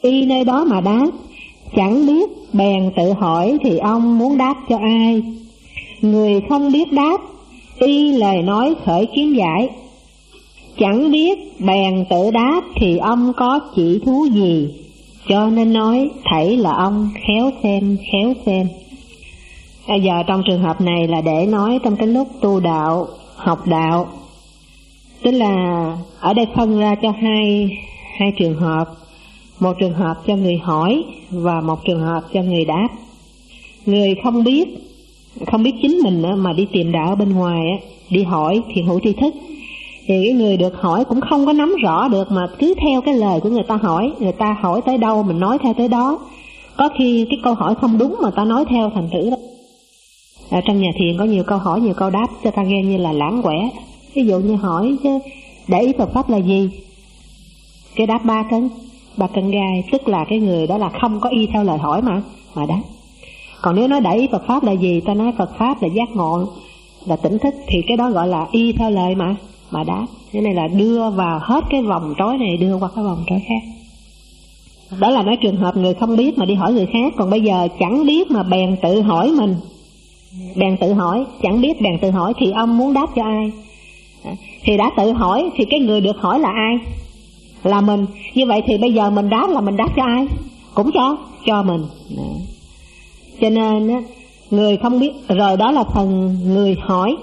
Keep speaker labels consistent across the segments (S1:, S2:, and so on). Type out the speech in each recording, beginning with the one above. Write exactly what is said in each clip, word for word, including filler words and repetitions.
S1: y nơi đó mà đáp, chẳng biết bèn tự hỏi thì ông muốn đáp cho ai? Người không biết đáp, y lời nói khởi kiến giải, chẳng biết bèn tự đáp thì ông có chỉ thú gì? Cho nên nói thảy là ông khéo xem khéo xem. Bây giờ trong trường hợp này là để nói trong cái lúc tu đạo, học đạo, tức là ở đây phân ra cho hai hai trường hợp, một trường hợp cho người hỏi và một trường hợp cho người đáp. Người không biết, không biết chính mình mà đi tìm đạo ở bên ngoài, đi hỏi thiền hữu tri thức, thì cái người được hỏi cũng không có nắm rõ được mà cứ theo cái lời của người ta hỏi. Người ta hỏi tới đâu mình nói theo tới đó. Có khi cái câu hỏi không đúng mà ta nói theo thành thử đó. Ở trong nhà thiền có nhiều câu hỏi, nhiều câu đáp cho ta nghe như là lãng quẻ. Ví dụ như hỏi chứ để ý Phật pháp là gì? Cái đáp ba cân, ba cân gai, tức là cái người đó là không có y theo lời hỏi mà mà đáp. Còn nếu nói để ý Phật pháp là gì, ta nói Phật pháp là giác ngộ, là tỉnh thức, thì cái đó gọi là y theo lời mà mà đáp. Thế này là đưa vào hết cái vòng trói này, đưa qua cái vòng trói khác. Đó là nói trường hợp người không biết mà đi hỏi người khác. Còn bây giờ chẳng biết mà bèn tự hỏi mình, bèn tự hỏi, chẳng biết bèn tự hỏi thì ông muốn đáp cho ai? Thì đã tự hỏi thì cái người được hỏi là ai? Là mình. Như vậy thì bây giờ mình đáp là mình đáp cho ai? Cũng cho cho mình. Cho nên người không biết, rồi đó là phần người hỏi.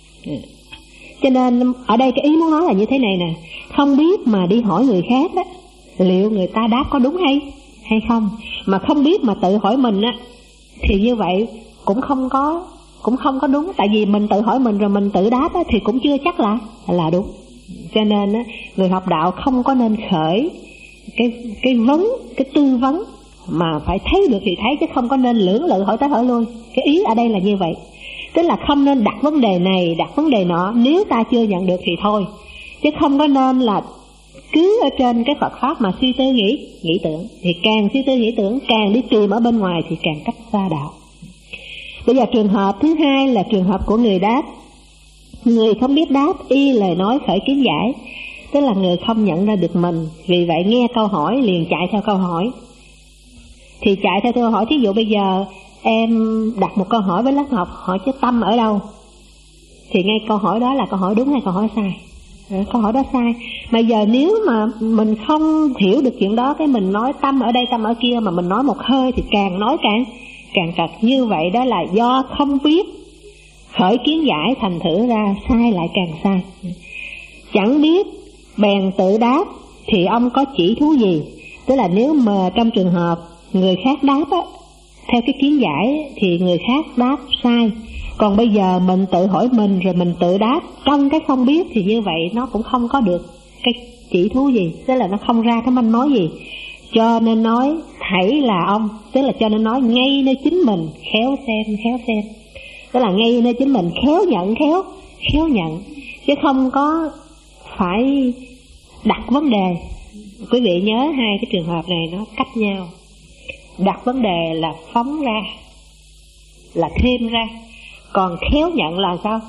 S1: Cho nên ở đây cái ý muốn nói là như thế này nè, không biết mà đi hỏi người khác đó, liệu người ta đáp có đúng hay hay không? Mà không biết mà tự hỏi mình á, thì như vậy cũng không có cũng không có đúng. Tại vì mình tự hỏi mình rồi mình tự đáp á, thì cũng chưa chắc là là đúng. Cho nên á, người học đạo không có nên khởi cái cái vấn, cái tư vấn mà phải thấy được thì thấy, chứ không có nên lưỡng lự hỏi tới hỏi lui. Cái ý ở đây là như vậy. Tức là không nên đặt vấn đề này, đặt vấn đề nọ, nếu ta chưa nhận được thì thôi. Chứ không có nên là cứ ở trên cái Phật pháp mà suy tư nghĩ, nghĩ tưởng. Thì càng suy tư nghĩ tưởng, càng đi tìm ở bên ngoài thì càng cách xa đạo. Bây giờ trường hợp thứ hai là trường hợp của người đáp. Người không biết đáp, y lời nói khởi kiến giải, tức là người không nhận ra được mình, vì vậy nghe câu hỏi liền chạy theo câu hỏi. Thì chạy theo câu hỏi, thí dụ bây giờ em đặt một câu hỏi với lớp học, hỏi chứ tâm ở đâu, thì ngay câu hỏi đó là câu hỏi đúng hay câu hỏi sai? À, câu hỏi đó sai. Mà giờ nếu mà mình không hiểu được chuyện đó, cái mình nói tâm ở đây tâm ở kia, mà mình nói một hơi thì càng nói càng càng trật. Như vậy đó là do không biết khởi kiến giải, thành thử ra sai lại càng sai. Chẳng biết bèn tự đáp thì ông có chỉ thú gì? Tức là nếu mà trong trường hợp người khác đáp á, theo cái kiến giải thì người khác đáp sai. Còn bây giờ mình tự hỏi mình rồi mình tự đáp trong cái không biết, thì như vậy nó cũng không có được cái chỉ thú gì, tức là nó không ra cái manh mối gì. Cho nên nói thảy là ông, tức là cho nên nói ngay nơi chính mình, khéo xem khéo xem. Tức là ngay nơi chính mình khéo nhận khéo khéo nhận, chứ không có phải đặt vấn đề. Quý vị nhớ hai cái trường hợp này nó cách nhau. Đặt vấn đề là phóng ra, là thêm ra. Còn khéo nhận là sao?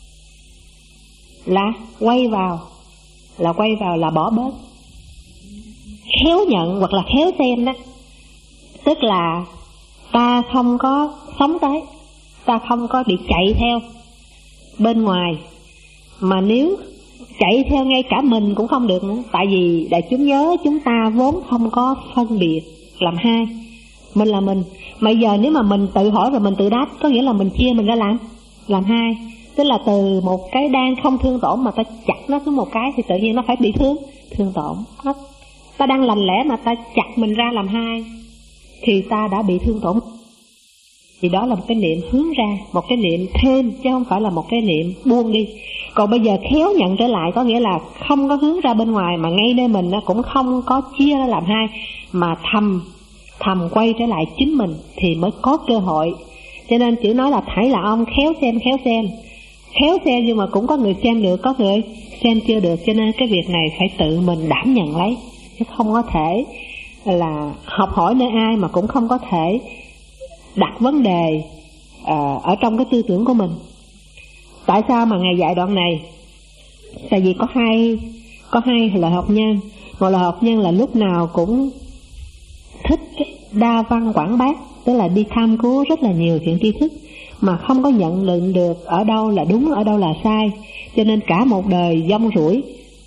S1: Là quay vào, là quay vào là bỏ bớt. Khéo nhận hoặc là khéo xem đó, tức là ta không có sống tới, ta không có bị chạy theo bên ngoài. Mà nếu chạy theo ngay cả mình cũng không được nữa. Tại vì đại chúng nhớ chúng ta vốn không có phân biệt làm hai, mình là mình. Mà giờ nếu mà mình tự hỏi rồi mình tự đáp, có nghĩa là mình chia mình ra làm làm hai. Tức là từ một cái đang không thương tổn mà ta chặt nó xuống một cái thì tự nhiên nó phải bị thương thương tổn. Ta đang lành lẽ mà ta chặt mình ra làm hai thì ta đã bị thương tổn. Thì đó là một cái niệm hướng ra, một cái niệm thêm, chứ không phải là một cái niệm buông đi. Còn bây giờ khéo nhận trở lại có nghĩa là không có hướng ra bên ngoài, mà ngay nơi mình nó cũng không có chia ra làm hai, mà thầm thầm quay trở lại chính mình thì mới có cơ hội. Cho nên chữ nói là thảy là ông khéo xem khéo xem. Khéo xem nhưng mà cũng có người xem được, có người xem chưa được. Cho nên cái việc này phải tự mình đảm nhận lấy, chứ không có thể là học hỏi nơi ai, mà cũng không có thể đặt vấn đề uh, ở trong cái tư tưởng của mình. Tại sao mà Ngài dạy đoạn này? Tại vì có hai có hai loại học nhân. Một loại học nhân là lúc nào cũng thích đa văn quảng bác, tức là đi tham cứu rất là nhiều chuyện tri thức, mà không có nhận định được ở đâu là đúng, ở đâu là sai, cho nên cả một đời dông rủi.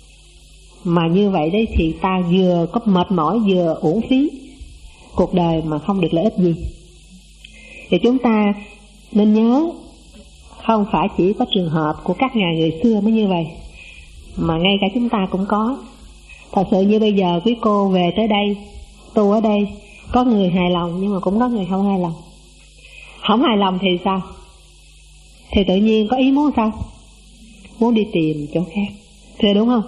S1: Mà như vậy đấy thì ta vừa có mệt mỏi vừa uổng phí cuộc đời mà không được lợi ích gì. Thì chúng ta nên nhớ, không phải chỉ có trường hợp của các ngài người xưa mới như vậy, mà ngay cả chúng ta cũng có. Thật sự như bây giờ quý cô về tới đây, tu ở đây, có người hài lòng nhưng mà cũng có người không hài lòng. Không hài lòng thì sao? Thì tự nhiên có ý muốn sao? Muốn đi tìm chỗ khác, thưa đúng không?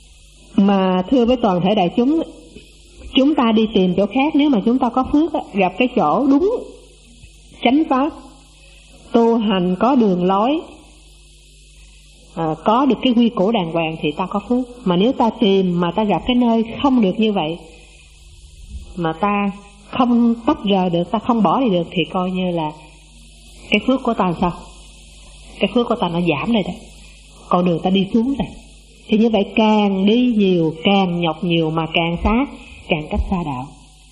S1: Mà thưa với toàn thể đại chúng, chúng ta đi tìm chỗ khác, nếu mà chúng ta có phước gặp cái chỗ đúng chánh pháp, tu hành có đường lối, à, có được cái quy củ đàng hoàng thì ta có phước. Mà nếu ta tìm mà ta gặp cái nơi không được như vậy, mà ta không tách rời được, ta không bỏ đi được, thì coi như là cái phước của ta sao? Cái phước của ta nó giảm rồi đó, con đường ta đi xuống rồi. Thì như vậy càng đi nhiều, càng nhọc nhiều, mà càng xa, càng cách xa đạo.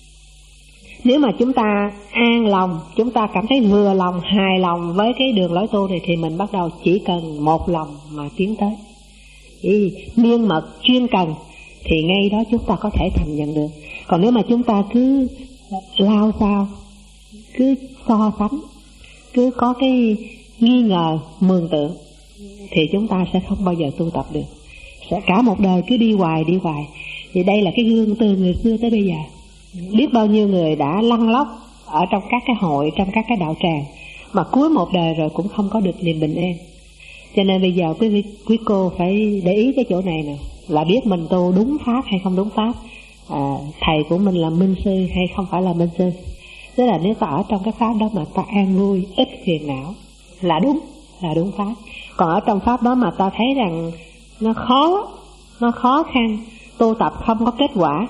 S1: Nếu mà chúng ta an lòng, chúng ta cảm thấy vừa lòng, hài lòng với cái đường lối tu này, thì mình bắt đầu chỉ cần một lòng mà tiến tới. Chỉ miên mật chuyên cần thì ngay đó chúng ta có thể thành nhận được. Còn nếu mà chúng ta cứ lao sao, cứ so sánh, cứ có cái nghi ngờ, mường tượng, thì chúng ta sẽ không bao giờ tu tập được. Sẽ cả một đời cứ đi hoài đi hoài. Thì đây là cái gương từ người xưa tới bây giờ. Biết bao nhiêu người đã lăn lóc ở trong các cái hội, trong các cái đạo tràng, mà cuối một đời rồi cũng không có được niềm bình an. Cho nên bây giờ quý, quý cô phải để ý cái chỗ này nè, là biết mình tu đúng pháp hay không đúng pháp, à, thầy của mình là minh sư hay không phải là minh sư. Tức là nếu ta ở trong cái pháp đó mà ta an vui, ít phiền não, là đúng, là đúng pháp. Còn ở trong pháp đó mà ta thấy rằng nó khó, nó khó khăn, tu tập không có kết quả,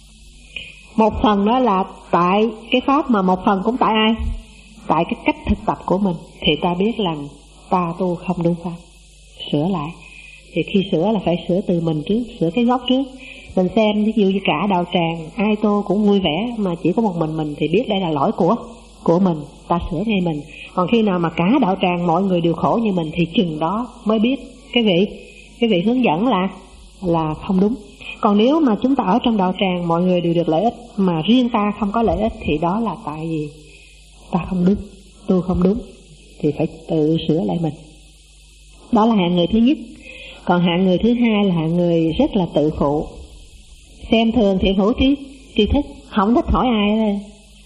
S1: một phần đó là tại cái pháp, mà một phần cũng tại ai? Tại cái cách thực tập của mình. Thì ta biết rằng ta tu không đúng pháp, sửa lại. Thì khi sửa là phải sửa từ mình trước, sửa cái gốc trước. Mình xem ví dụ như cả đạo tràng ai tu cũng vui vẻ, mà chỉ có một mình mình thì biết đây là lỗi của của mình, ta sửa ngay mình. Còn khi nào mà cả đạo tràng mọi người đều khổ như mình thì chừng đó mới biết cái vị cái vị hướng dẫn là là không đúng. Còn nếu mà chúng ta ở trong đạo tràng mọi người đều được lợi ích, mà riêng ta không có lợi ích, thì đó là tại vì ta không đúng, tu không đúng, thì phải tự sửa lại mình. Đó là hạng người thứ nhất. Còn hạng người thứ hai là hạng người rất là tự phụ, xem thường thiện hữu trí tri thức, không thích hỏi ai thôi.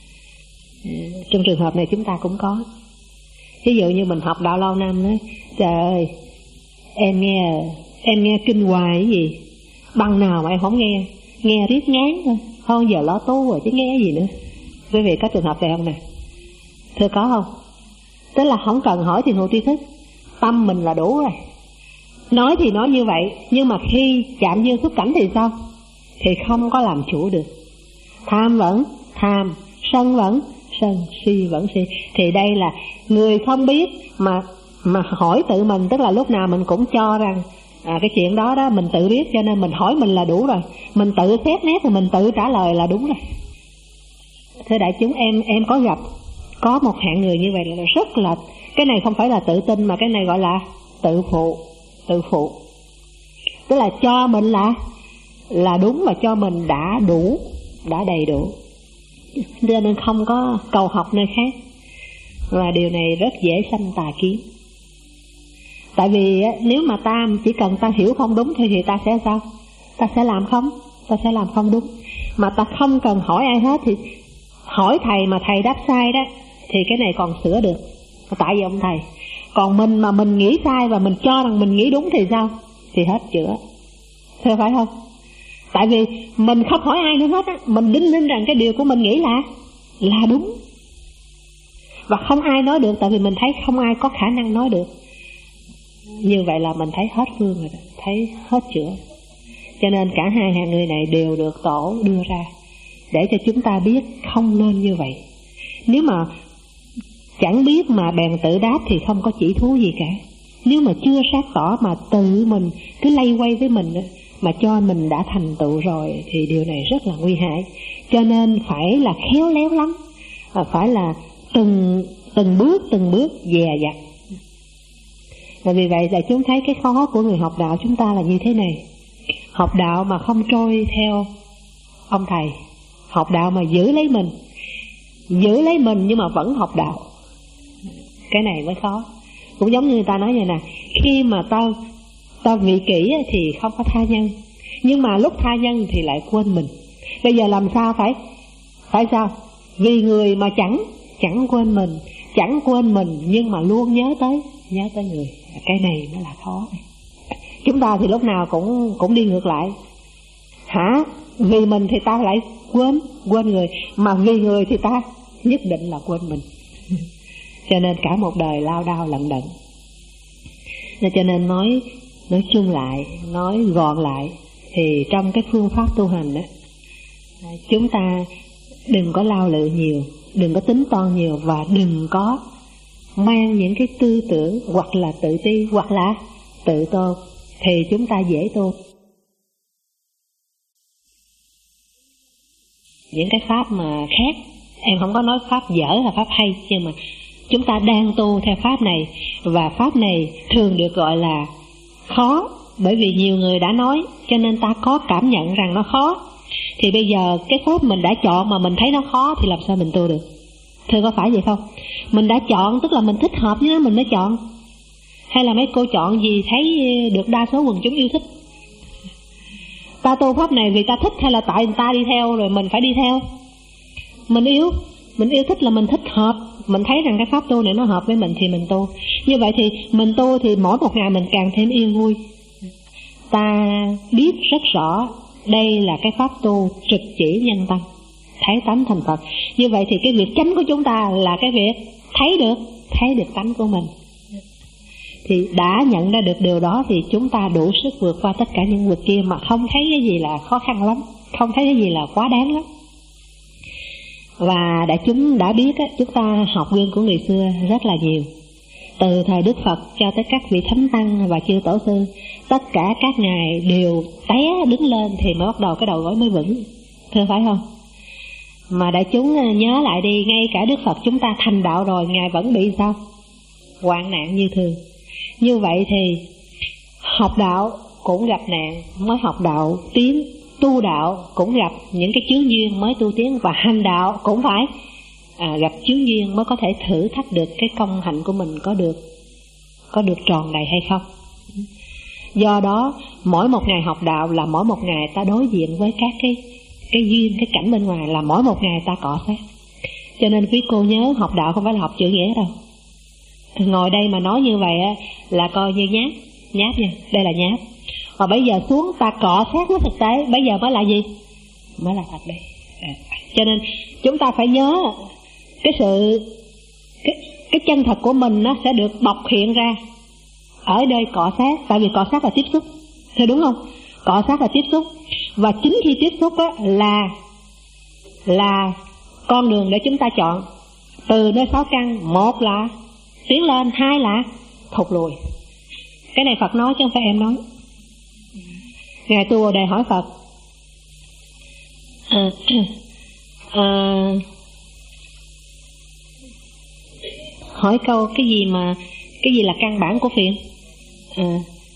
S1: Trong trường hợp này chúng ta cũng có. Ví dụ như mình học đạo lâu năm nói, trời ơi, em nghe em nghe kinh hoài cái gì, bằng nào mà em không nghe, nghe riết ngán thôi, thôi giờ lo tu rồi chứ nghe gì nữa. Quý vị có trường hợp này không nè? Thưa có không? Tức là không cần hỏi thiện hữu tri thức, tâm mình là đủ rồi. Nói thì nói như vậy, nhưng mà khi chạm dương xuất cảnh thì sao? Thì không có làm chủ được. Tham vẫn tham, sân vẫn sân, si vẫn si. Thì đây là người không biết mà mà hỏi tự mình, tức là lúc nào mình cũng cho rằng à, cái chuyện đó đó mình tự biết, cho nên mình hỏi mình là đủ rồi. Mình tự xét nét rồi mình tự trả lời là đúng rồi. Thưa đại chúng, em em có gặp có một hạng người như vậy là rất là, cái này không phải là tự tin, mà cái này gọi là tự phụ. Tự phụ tức là cho mình là là đúng, và cho mình đã đủ, đã đầy đủ, cho nên không có cầu học nơi khác. Và điều này rất dễ sanh tà kiến. Tại vì nếu mà ta chỉ cần ta hiểu không đúng thì, thì ta sẽ sao? Ta sẽ làm không, ta sẽ làm không đúng. Mà ta không cần hỏi ai hết, thì hỏi thầy mà thầy đáp sai đó, thì cái này còn sửa được, tại vì ông thầy. Còn mình mà mình nghĩ sai và mình cho rằng mình nghĩ đúng thì sao? Thì hết chữa. Thưa phải không? Tại vì mình không hỏi ai nữa hết á, mình đính ninh rằng cái điều của mình nghĩ là là đúng, và không ai nói được, tại vì mình thấy không ai có khả năng nói được. Như vậy là mình thấy hết phương rồi đó, thấy hết chữa. Cho nên cả hai hạng người này đều được tổ đưa ra để cho chúng ta biết không nên như vậy. Nếu mà chẳng biết mà bèn tự đáp thì không có chỉ thú gì cả. Nếu mà chưa sát tỏ mà tự mình cứ lay quay với mình mà cho mình đã thành tựu rồi, thì điều này rất là nguy hại. Cho nên phải là khéo léo lắm, phải là từng từng bước từng bước dè dặt. Và vì vậy là chúng thấy cái khó của người học đạo chúng ta là như thế này. Học đạo mà không trôi theo ông thầy, học đạo mà giữ lấy mình, giữ lấy mình nhưng mà vẫn học đạo, cái này mới khó. Cũng giống như người ta nói vậy nè, khi mà tao tao vị kỷ thì không có tha nhân, nhưng mà lúc tha nhân thì lại quên mình. Bây giờ làm sao phải phải sao? Vì người mà chẳng chẳng quên mình, chẳng quên mình nhưng mà luôn nhớ tới nhớ tới người. Cái này mới là khó. Chúng ta thì lúc nào cũng cũng đi ngược lại. Hả? Vì mình thì ta lại quên quên người, mà vì người thì ta nhất định là quên mình. Cho nên cả một đời lao đao lận đận. Cho nên nói nói chung lại, nói gọn lại, thì trong cái phương pháp tu hành đó, chúng ta đừng có lao lự nhiều, đừng có tính toan nhiều, và đừng có mang những cái tư tưởng hoặc là tự ti hoặc là tự tôn, thì chúng ta dễ tu. Những cái pháp mà khác, em không có nói pháp dở là pháp hay, nhưng mà chúng ta đang tu theo pháp này, và pháp này thường được gọi là khó, bởi vì nhiều người đã nói, cho nên ta có cảm nhận rằng nó khó. Thì bây giờ cái pháp mình đã chọn mà mình thấy nó khó thì làm sao mình tu được? Thưa có phải vậy không? Mình đã chọn tức là mình thích hợp với nó mình mới chọn. Hay là mấy cô chọn gì thấy được đa số quần chúng yêu thích? Ta tu pháp này vì ta thích hay là tại người ta đi theo rồi mình phải đi theo? Mình yêu, mình yêu thích là mình thích hợp, mình thấy rằng cái pháp tu này nó hợp với mình thì mình tu. Như vậy thì mình tu thì mỗi một ngày mình càng thêm yên vui. Ta biết rất rõ đây là cái pháp tu trực chỉ nhân tâm, thấy tánh thành Phật. Như vậy thì cái việc chánh của chúng ta là cái việc thấy được thấy được tánh của mình. Thì đã nhận ra được điều đó thì chúng ta đủ sức vượt qua tất cả những việc kia, mà không thấy cái gì là khó khăn lắm, không thấy cái gì là quá đáng lắm. Và đại chúng đã biết á, chúng ta học gương của người xưa rất là nhiều. Từ thời Đức Phật cho tới các vị thánh tăng và chư tổ sư, tất cả các ngài đều té đứng lên thì mới bắt đầu cái đầu gối mới vững. Thưa phải không? Mà đại chúng nhớ lại đi, ngay cả Đức Phật chúng ta thành đạo rồi, ngài vẫn bị sao? Hoạn nạn như thường. Như vậy thì học đạo cũng gặp nạn mới học đạo tiến, tu đạo cũng gặp những cái chướng duyên mới tu tiến, và hành đạo cũng phải à, gặp chướng duyên mới có thể thử thách được cái công hạnh của mình có được có được tròn đầy hay không. Do đó mỗi một ngày học đạo là mỗi một ngày ta đối diện với các cái cái duyên, cái cảnh bên ngoài, là mỗi một ngày ta cọ sát. Cho nên quý cô nhớ, học đạo không phải là học chữ nghĩa đâu. Ngồi đây mà nói như vậy á là coi như nháp, nháp nha, đây là nháp. Và bây giờ xuống ta cọ sát với thực tế, bây giờ mới là gì? Mới là thật đây. À, cho nên chúng ta phải nhớ cái sự cái, cái chân thật của mình nó sẽ được bộc hiện ra ở đây cọ sát, tại vì cọ sát là tiếp xúc, thưa đúng không? Cọ sát là tiếp xúc, và chính khi tiếp xúc á là là con đường để chúng ta chọn. Từ nơi sáu căn, một là tiến lên, hai là thụt lùi. Cái này Phật nói chứ không phải em nói. Ngài Tu Bồ Đề hỏi Phật à, à, hỏi câu cái gì mà cái gì là căn bản của phiền? À,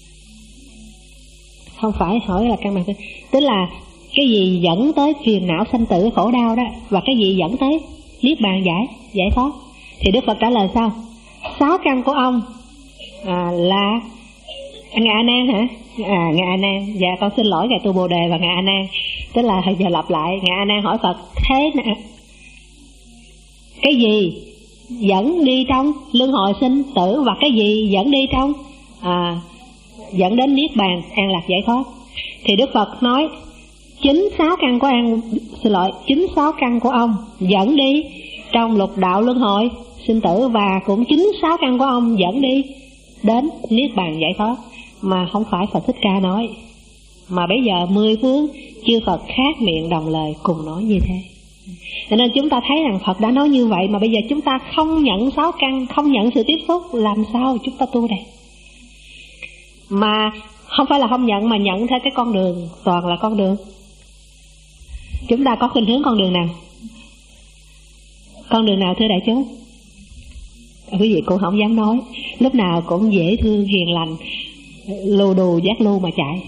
S1: không phải hỏi là căn bản, tức là cái gì dẫn tới phiền não sanh tử khổ đau đó, và cái gì dẫn tới niết bàn giải giải thoát. Thì Đức Phật trả lời sao? Sáu căn của ông à, là Ngài A Nan hả? À, Ngài A Nan. Dạ con xin lỗi Ngài Tu Bồ Đề và Ngài A Nan. Tức là giờ lặp lại, Ngài A Nan hỏi Phật thế nào? Cái gì dẫn đi trong luân hồi sinh tử, và cái gì dẫn đi trong à, dẫn đến niết bàn an lạc giải thoát? Thì Đức Phật nói chính sáu căn của an xin lỗi chính sáu căn của ông dẫn đi trong lục đạo luân hồi sinh tử, và cũng chính sáu căn của ông dẫn đi đến niết bàn giải thoát. Mà không phải Phật Thích Ca nói, mà bây giờ mười phương chư Phật khác miệng đồng lời cùng nói như thế. Cho nên chúng ta thấy rằng Phật đã nói như vậy, mà bây giờ chúng ta không nhận sáu căn, không nhận sự tiếp xúc, làm sao chúng ta tu đây? Mà không phải là không nhận, mà nhận theo cái con đường toàn là con đường Chúng ta có khuynh hướng con đường nào? Con đường nào thưa đại chúng? Quý vị cũng không dám nói. Lúc nào cũng dễ thương, hiền lành, lù đù giác lưu mà chạy.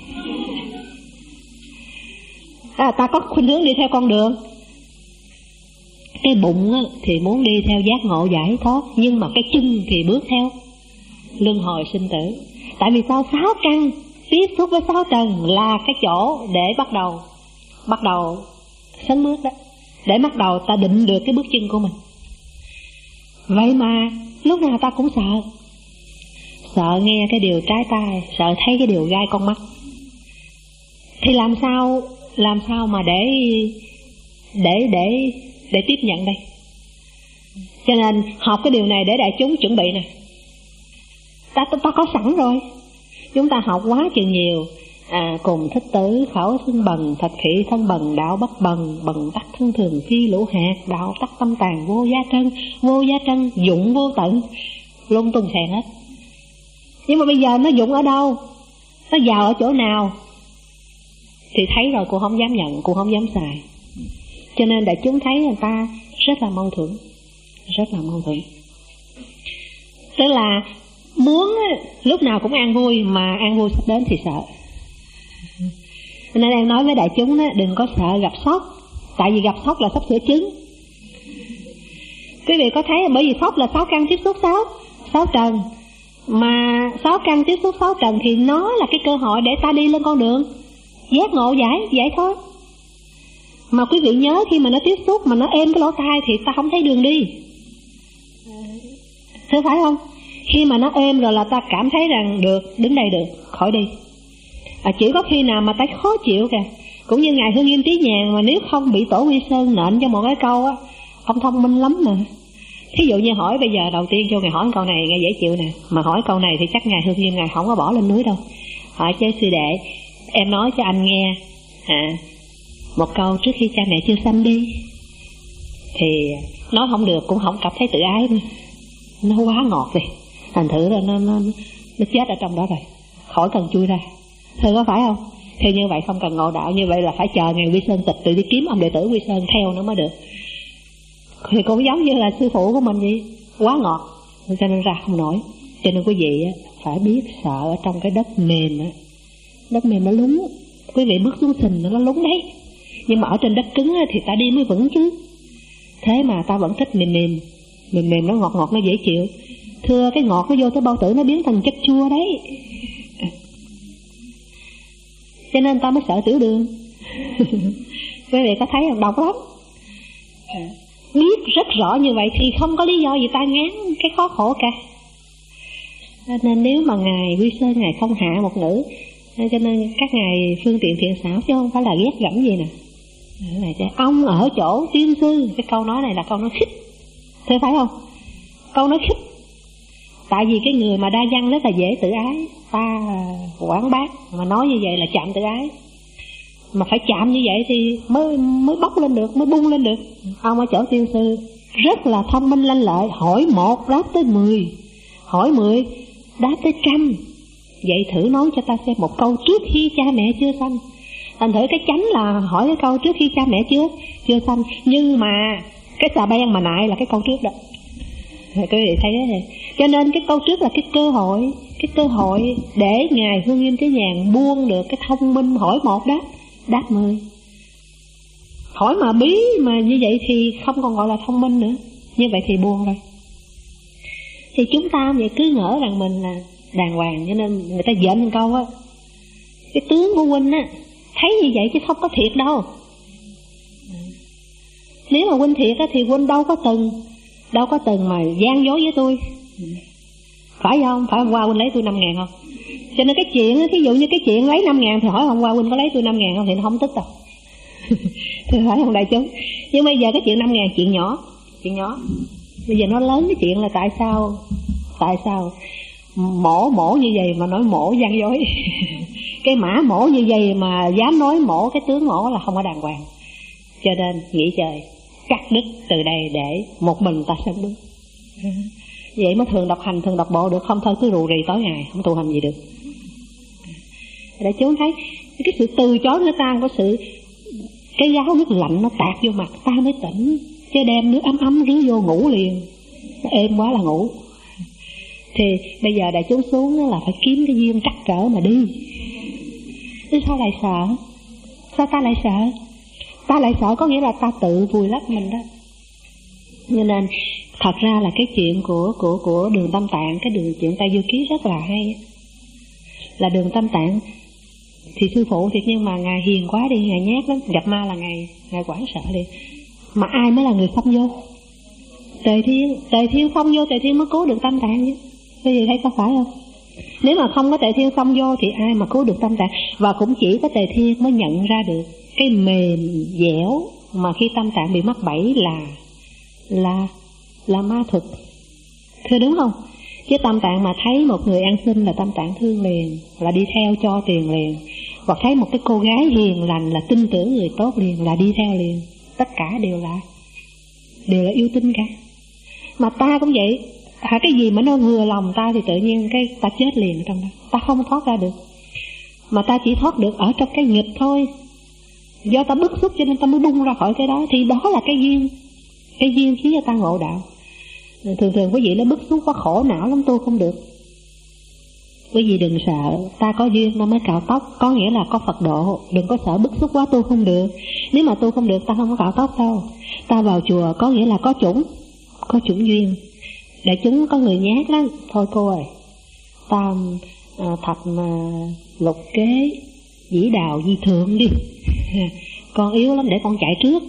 S1: À, ta có khuynh hướng đi theo con đường. Cái bụng á, thì muốn đi theo giác ngộ giải thoát, nhưng mà cái chân thì bước theo luân hồi sinh tử. Tại vì sao? Sáu căn tiếp xúc với sáu trần là cái chỗ để bắt đầu Bắt đầu sấn bước đó, để bắt đầu ta định được cái bước chân của mình. Vậy mà lúc nào ta cũng sợ. Sợ nghe cái điều trái tai, sợ thấy cái điều gai con mắt. Thì làm sao Làm sao mà để Để để để tiếp nhận đây? Cho nên học cái điều này để đại chúng chuẩn bị nè. Ta, ta, ta có sẵn rồi. Chúng ta học quá chừng nhiều. À, cùng thích tử, khẩu thân bần, thật khỉ thân bần, đạo bất bần, bần tắc thân thường phi lũ hạt, đạo tắc tâm tàn vô giá trân, vô giá trân, dụng vô tận, lung tung xèn hết. Nhưng mà bây giờ nó dụng ở đâu? Nó vào ở chỗ nào? Thì thấy rồi cô không dám nhận, cô không dám xài. Cho nên đại chúng thấy người ta rất là mâu thuẫn, rất là mâu thuẫn. Tức là muốn lúc nào cũng an vui, mà an vui sắp đến thì sợ. Nên em nói với đại chúng đó, đừng có sợ gặp sốc. Tại vì gặp sốc là sắp sửa trứng. Quý vị có thấy bởi vì sốc là sáu căn tiếp xúc sáu sáu trần. Mà sáu căn tiếp xúc sáu trần thì nó là cái cơ hội để ta đi lên con đường giác ngộ giải giải thoát. Mà quý vị nhớ, khi mà nó tiếp xúc mà nó êm cái lỗ tai thì ta không thấy đường đi. Thế phải không? Khi mà nó êm rồi là ta cảm thấy rằng được, đứng đây được, khỏi đi. À, chỉ có khi nào mà ta khó chịu kìa. Cũng như Ngài Hương Nghiêm Trí Nhàn, mà nếu không bị Tổ Quy Sơn nện cho một cái câu á, ông thông minh lắm mà. Thí dụ như hỏi bây giờ đầu tiên cho Ngài hỏi câu này nghe dễ chịu nè, mà hỏi câu này thì chắc Ngài Hương Nghiêm Ngài không có bỏ lên núi đâu. Hỏi chế sư đệ, em nói cho anh nghe à, một câu trước khi cha mẹ chưa sanh đi. Thì nói không được cũng không cảm thấy tự ái nữa. Nó quá ngọt rồi. Thành thử rồi nó, nó, nó chết ở trong đó rồi, khỏi cần chui ra. Thưa có phải không? Thì như vậy không cần ngộ đạo. Như vậy là phải chờ ngày Quy Sơn tịch tự đi kiếm ông đệ tử Quy Sơn theo nó mới được. Thì cũng giống như là sư phụ của mình vậy, quá ngọt cho nên ra không nổi. Cho nên quý vị phải biết sợ ở trong cái đất mềm. Đất mềm nó lún, quý vị bước xuống sình nó lún đấy. Nhưng mà ở trên đất cứng thì ta đi mới vững chứ. Thế mà ta vẫn thích mềm mềm. Mềm mềm nó ngọt ngọt nó dễ chịu. Thưa cái ngọt nó vô tới bao tử nó biến thành chất chua đấy. Cho nên ta mới sợ tiểu đường. Quý vị có thấy không? Độc lắm. Biết rất rõ như vậy thì không có lý do gì ta ngán cái khó khổ cả. Nên nếu mà Ngài Quy Sơn Ngài không hạ một ngữ, cho nên các ngài phương tiện thiện xảo chứ không phải là ghét gẫm gì nè. Ông ở chỗ tiên sư, cái câu nói này là câu nói khích. Thế phải không? Câu nói khích. Tại vì cái người mà đa văn rất là dễ tự ái. Ta quảng bác mà nói như vậy là chạm tự ái. Mà phải chạm như vậy thì mới mới bốc lên được, mới bung lên được. Ông ở chỗ tiên sư rất là thông minh lanh lợi, hỏi một đáp tới mười, hỏi mười đáp tới trăm. Vậy thử nói cho ta xem một câu trước khi cha mẹ chưa sanh. Thành thử cái chánh là hỏi cái câu trước khi cha mẹ chưa chưa sanh. Nhưng mà cái xà beng mà nại là cái câu trước đó. Quý vị thấy đấy. Cho nên cái câu trước là cái cơ hội, cái cơ hội để Ngài Hương Nghiêm Trí Nhàn buông được cái thông minh hỏi một đáp đáp mười. Hỏi mà bí mà như vậy thì không còn gọi là thông minh nữa. Như vậy thì buông rồi. Thì chúng ta vậy cứ ngỡ rằng mình là đàng hoàng, cho nên người ta giận một câu á, cái tướng của huynh á thấy như vậy chứ không có thiệt đâu. Nếu mà huynh thiệt á thì huynh đâu có từng đâu có từng mà gian dối với tôi, phải không? Phải hôm qua huynh lấy tôi năm ngàn không? Cho nên cái chuyện á, thí dụ như cái chuyện lấy năm ngàn thì hỏi hôm qua huynh có lấy tôi năm ngàn không thì nó không tức đâu. Thì phải không đại chúng? Nhưng bây giờ cái chuyện năm ngàn chuyện nhỏ, chuyện nhỏ. Bây giờ nó lớn cái chuyện là tại sao tại sao mổ mổ như vậy mà nói mổ gian dối. Cái mã mổ như vậy mà dám nói mổ cái tướng mổ là không có đàng hoàng. Cho nên nghĩ trời, cắt đứt từ đây để một mình ta sống đúng. Vậy mới thường đọc hành, thường đọc bộ được. Không thôi cứ rù rì tối ngày không tu hành gì được. Để chú thấy cái sự từ chối người ta có sự cái gáo nước lạnh nó tạt vô mặt ta mới tỉnh, chứ đem nước ấm ấm rưới vô ngủ liền, êm quá là ngủ. Thì bây giờ đại chúng xuống là phải kiếm cái duyên trắc trở mà đi. Thế sao lại sợ? Sao ta lại sợ? Ta lại sợ có nghĩa là ta tự vùi lấp mình đó. Cho nên thật ra là cái chuyện của của của Đường Tâm Tạng, cái đường chuyện Tây Du Ký rất là hay. Là Đường Tâm Tạng thì sư phụ thiệt, nhưng mà ngài hiền quá đi, ngài nhát lắm, gặp ma là ngài ngài quảng sợ liền. Mà ai mới là người xông vô? Tề Thiên, Tề Thiên xông vô, Tề Thiên mới cứu được Tâm Tạng chứ. Cái gì thấy có phải không? Nếu mà không có Tề Thiên xông vô thì ai mà cứu được Tâm Tạng? Và cũng chỉ có Tề Thiên mới nhận ra được cái mềm dẻo mà khi Tâm Tạng bị mắc bẫy là là là ma thuật, thưa đúng không? Chứ Tâm Tạng mà thấy một người ăn xin là Tâm Tạng thương liền, là đi theo cho tiền liền. Hoặc thấy một cái cô gái hiền lành là tin tưởng người tốt liền, là đi theo liền. Tất cả đều là đều là yêu tinh cả. Mà ta cũng vậy, hả, cái gì mà nó vừa lòng ta thì tự nhiên cái ta chết liền ở trong đó, ta không thoát ra được. Mà ta chỉ thoát được ở trong cái nghịch thôi. Do ta bức xúc cho nên ta mới bung ra khỏi cái đó. Thì đó là cái duyên, cái duyên khiến cho ta ngộ đạo. Thường thường quý vị nó bức xúc quá khổ não lắm, tôi không được. Quý vị đừng sợ, ta có duyên nó mới cạo tóc, có nghĩa là có Phật độ. Đừng có sợ bức xúc quá tôi không được. Nếu mà tôi không được ta không có cạo tóc đâu. Ta vào chùa có nghĩa là có chủng, có chủng duyên. Đại chúng có người nhát lắm, thôi cô ơi, ta à, thập à, lục kế dĩ đào di thượng đi, con yếu lắm để con chạy trước.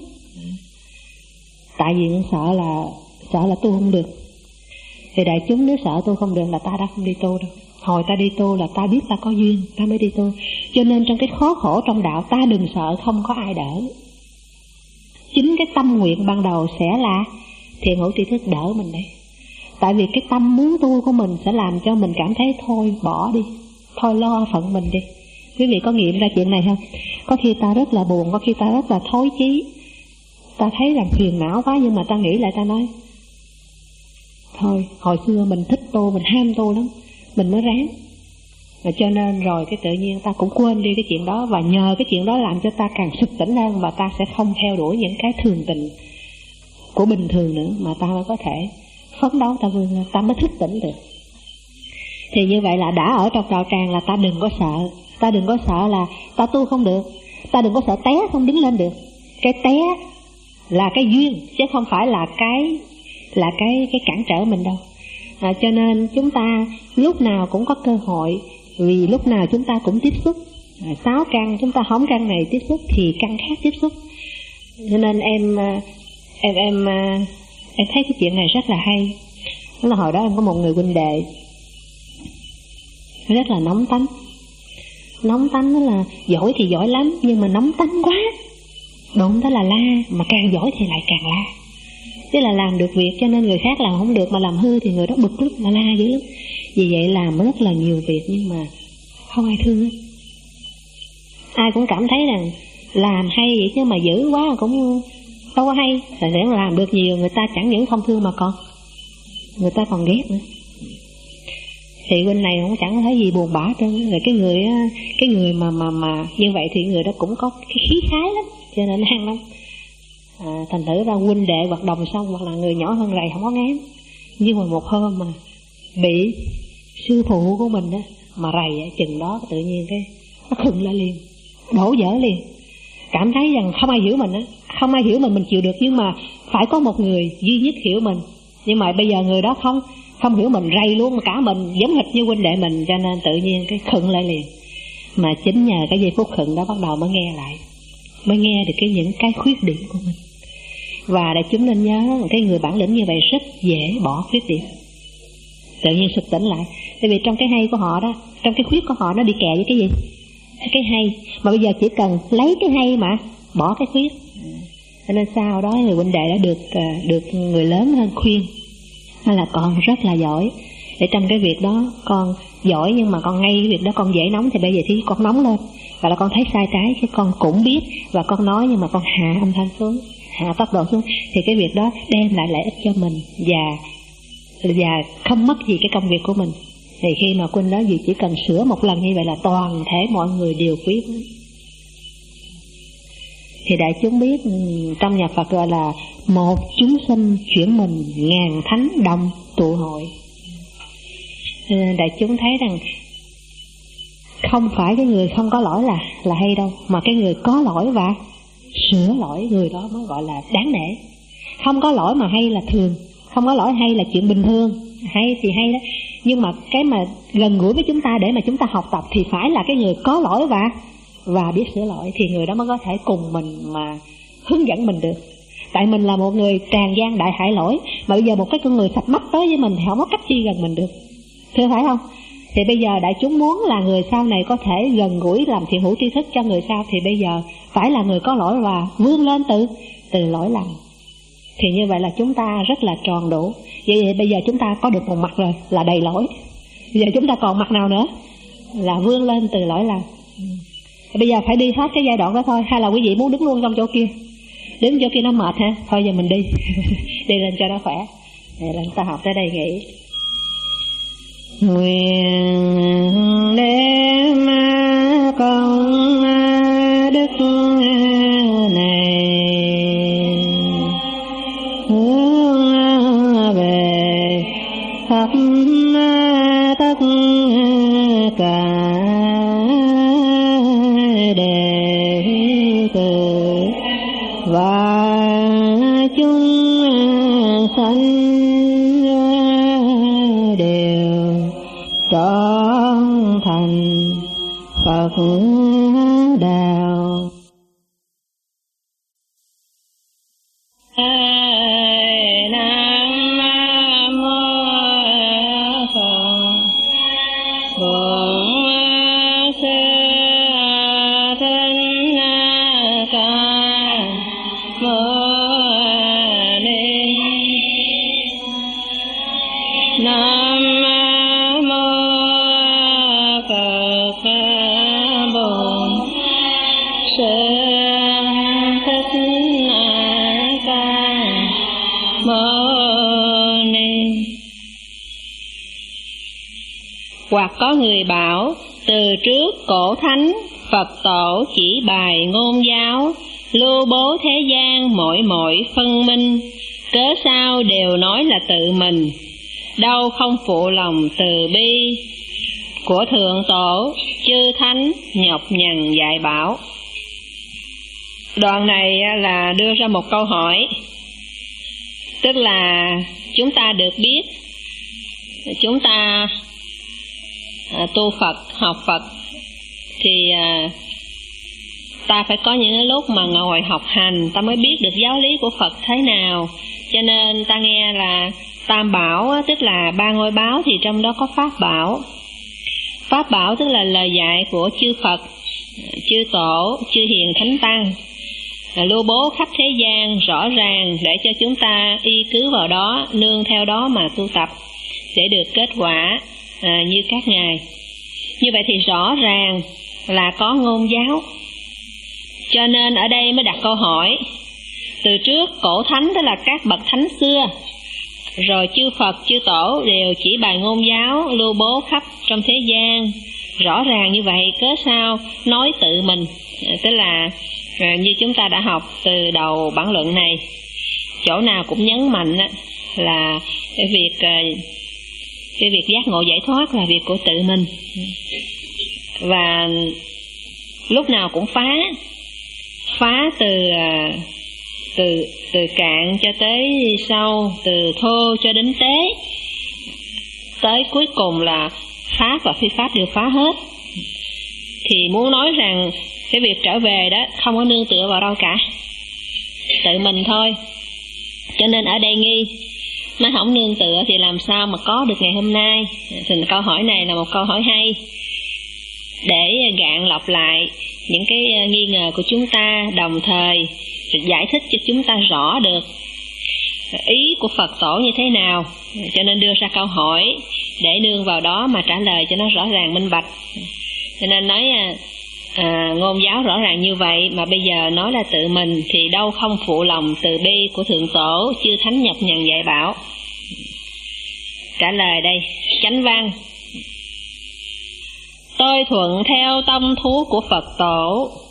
S1: Tại vì sợ là sợ là tôi không được. Thì đại chúng nếu sợ tôi không được là ta đã không đi tu đâu. Hồi ta đi tu là ta biết ta có duyên, ta mới đi tu. Cho nên trong cái khó khổ trong đạo ta đừng sợ không có ai đỡ. Chính cái tâm nguyện ban đầu sẽ là thiện hữu tri thức đỡ mình đấy. Tại vì cái tâm muốn tu của mình sẽ làm cho mình cảm thấy thôi bỏ đi, thôi lo phận mình đi. Quý vị có nghiệm ra chuyện này không? Có khi ta rất là buồn, có khi ta rất là thối chí, ta thấy là phiền não quá, nhưng mà ta nghĩ lại ta nói thôi, hồi xưa mình thích tu, mình ham tu lắm, mình mới ráng. Và cho nên rồi cái tự nhiên ta cũng quên đi cái chuyện đó. Và nhờ cái chuyện đó làm cho ta càng sực tỉnh hơn, và ta sẽ không theo đuổi những cái thường tình của bình thường nữa, mà ta mới có thể phấn đấu, ta vươn lên, ta mới thức tỉnh được. Thì như vậy là đã ở trong đạo tràng là ta đừng có sợ. Ta đừng có sợ là ta tu không được, ta đừng có sợ té không đứng lên được. Cái té là cái duyên, chứ không phải là cái là cái cái cản trở mình đâu. À, cho nên chúng ta lúc nào cũng có cơ hội, vì lúc nào chúng ta cũng tiếp xúc. À, sáu căn chúng ta hóng căn này tiếp xúc thì căn khác tiếp xúc. Cho nên em em em em thấy cái chuyện này rất là hay. Đó là hồi đó em có một người huynh đệ rất là nóng tánh. Nóng tánh đó là giỏi thì giỏi lắm, nhưng mà nóng tánh quá, đụng tới là la, mà càng giỏi thì lại càng la. Tức là làm được việc cho nên người khác làm không được, mà làm hư thì người đó bực lắm, là la dữ lắm. Vì vậy làm rất là nhiều việc nhưng mà không ai thương hết. Ai cũng cảm thấy rằng làm hay vậy chứ mà dữ quá cũng đâu có hay. Tại để mà làm được nhiều, người ta chẳng những không thương mà còn người ta còn ghét nữa. Thì bên này cũng chẳng thấy gì buồn bã trơn. Rồi cái người cái người mà mà mà như vậy thì người đó cũng có cái khí khái lắm, cho nên hăng lắm. À, thành thử ra huynh đệ hoặc đồng xong hoặc là người nhỏ hơn rầy không có ngán. Nhưng mà một hôm mà bị sư phụ của mình á mà rầy, chừng đó tự nhiên cái nó khựng lại liền, đổ vỡ liền. Cảm thấy rằng không ai hiểu mình á, không ai hiểu mình mình chịu được, nhưng mà phải có một người duy nhất hiểu mình. Nhưng mà bây giờ người đó không không hiểu mình, rầy luôn mà cả mình giống hệt như huynh đệ mình, cho nên tự nhiên cái khựng lại liền. Mà chính nhờ cái giây phút khựng đó bắt đầu mới nghe lại, mới nghe được cái những cái khuyết điểm của mình. Và đại chúng nên nhớ, cái người bản lĩnh như vậy rất dễ bỏ khuyết điểm, tự nhiên sực tỉnh lại. Tại vì trong cái hay của họ đó, trong cái khuyết của họ nó đi kè với cái gì? Cái hay. Mà bây giờ chỉ cần lấy cái hay mà bỏ cái khuyết. Cho nên sau đó người huynh đệ đã được được người lớn hơn khuyên, hay là con rất là giỏi, để trong cái việc đó con giỏi nhưng mà con ngay cái việc đó con dễ nóng, thì bây giờ thì con nóng lên, và là con thấy sai trái chứ con cũng biết, và con nói nhưng mà con hạ âm thanh xuống, hạ tốc độ xuống, thì cái việc đó đem lại lợi ích cho mình, và và không mất gì cái công việc của mình. Thì khi mà huynh đó gì chỉ cần sửa một lần như vậy là toàn thể mọi người đều quý. Thì đại chúng biết trong nhà Phật gọi là một chúng sinh chuyển mình, ngàn thánh đồng tụ hội. Đại chúng thấy rằng không phải cái người không có lỗi là là hay đâu, mà cái người có lỗi và sửa lỗi, người đó mới gọi là đáng nể. Không có lỗi mà hay là thường, không có lỗi hay là chuyện bình thường, hay thì hay đó. Nhưng mà cái mà gần gũi với chúng ta để mà chúng ta học tập thì phải là cái người có lỗi và và biết sửa lỗi, thì người đó mới có thể cùng mình mà hướng dẫn mình được. Tại mình là một người tràn gian đại hại lỗi, mà bây giờ một cái con người sạch mắt tới với mình thì không có cách chi gần mình được, thưa phải không? Thì bây giờ đại chúng muốn là người sau này có thể gần gũi làm thiện hữu tri thức cho người sau, thì bây giờ phải là người có lỗi và vươn lên từ từ lỗi lầm. Thì như vậy là chúng ta rất là tròn đủ. Vậy, vậy bây giờ chúng ta có được một mặt rồi là đầy lỗi. Bây giờ chúng ta còn mặt nào nữa? Là vươn lên từ lỗi lầm. Bây giờ phải đi hết cái giai đoạn đó thôi. Hay là quý vị muốn đứng luôn trong chỗ kia? Đứng chỗ kia nó mệt ha. Thôi giờ mình đi. Đi lên cho nó khỏe. Để lần ta học tới đây nghỉ. Nguyện đem công đức này hướng về khắp tất cả đệ tử và chúng sanh đều trọn thành Phật đạo.
S2: Hoặc có người bảo, từ trước cổ thánh Phật tổ chỉ bài ngôn giáo, lưu bố thế gian mỗi mỗi phân minh, cớ sao đều nói là tự mình, đâu không phụ lòng từ bi của thượng tổ chư thánh nhọc nhằn dạy bảo. Đoạn này là đưa ra một câu hỏi, tức là chúng ta được biết chúng ta à, tu Phật, học Phật thì à, ta phải có những lúc mà ngồi học hành ta mới biết được giáo lý của Phật thế nào. Cho nên ta nghe là Tam Bảo, tức là ba ngôi báo, thì trong đó có Pháp Bảo. Pháp Bảo tức là lời dạy của chư Phật, chư Tổ, chư Hiền Thánh Tăng, lưu bố khắp thế gian rõ ràng để cho chúng ta y cứ vào đó, nương theo đó mà tu tập để được kết quả à, như các ngài. Như vậy thì rõ ràng là có ngôn giáo. Cho nên ở đây mới đặt câu hỏi, từ trước cổ thánh tức là các bậc thánh xưa, rồi chư Phật, chư Tổ đều chỉ bài ngôn giáo lưu bố khắp trong thế gian, rõ ràng như vậy, cớ sao nói tự mình? Tức là à, như chúng ta đã học từ đầu bản luận này, chỗ nào cũng nhấn mạnh á, là cái việc cái việc giác ngộ giải thoát là việc của tự mình, và lúc nào cũng phá phá từ từ từ cạn cho tới sâu, từ thô cho đến tế, tới cuối cùng là pháp và phi pháp đều phá hết. Thì muốn nói rằng cái việc trở về đó không có nương tựa vào đâu cả, tự mình thôi. Cho nên ở đây nghi nó không nương tựa thì làm sao mà có được ngày hôm nay? Thì câu hỏi này là một câu hỏi hay để gạn lọc lại những cái nghi ngờ của chúng ta, đồng thời giải thích cho chúng ta rõ được ý của Phật tổ như thế nào. Cho nên đưa ra câu hỏi để nương vào đó mà trả lời cho nó rõ ràng minh bạch. Cho nên nói à, ngôn giáo rõ ràng như vậy mà bây giờ nói là tự mình thì đâu không phụ lòng từ bi của thượng tổ chư thánh nhọc nhằn dạy bảo. Trả lời đây, chánh văn: tôi thuận theo tâm thú của Phật tổ,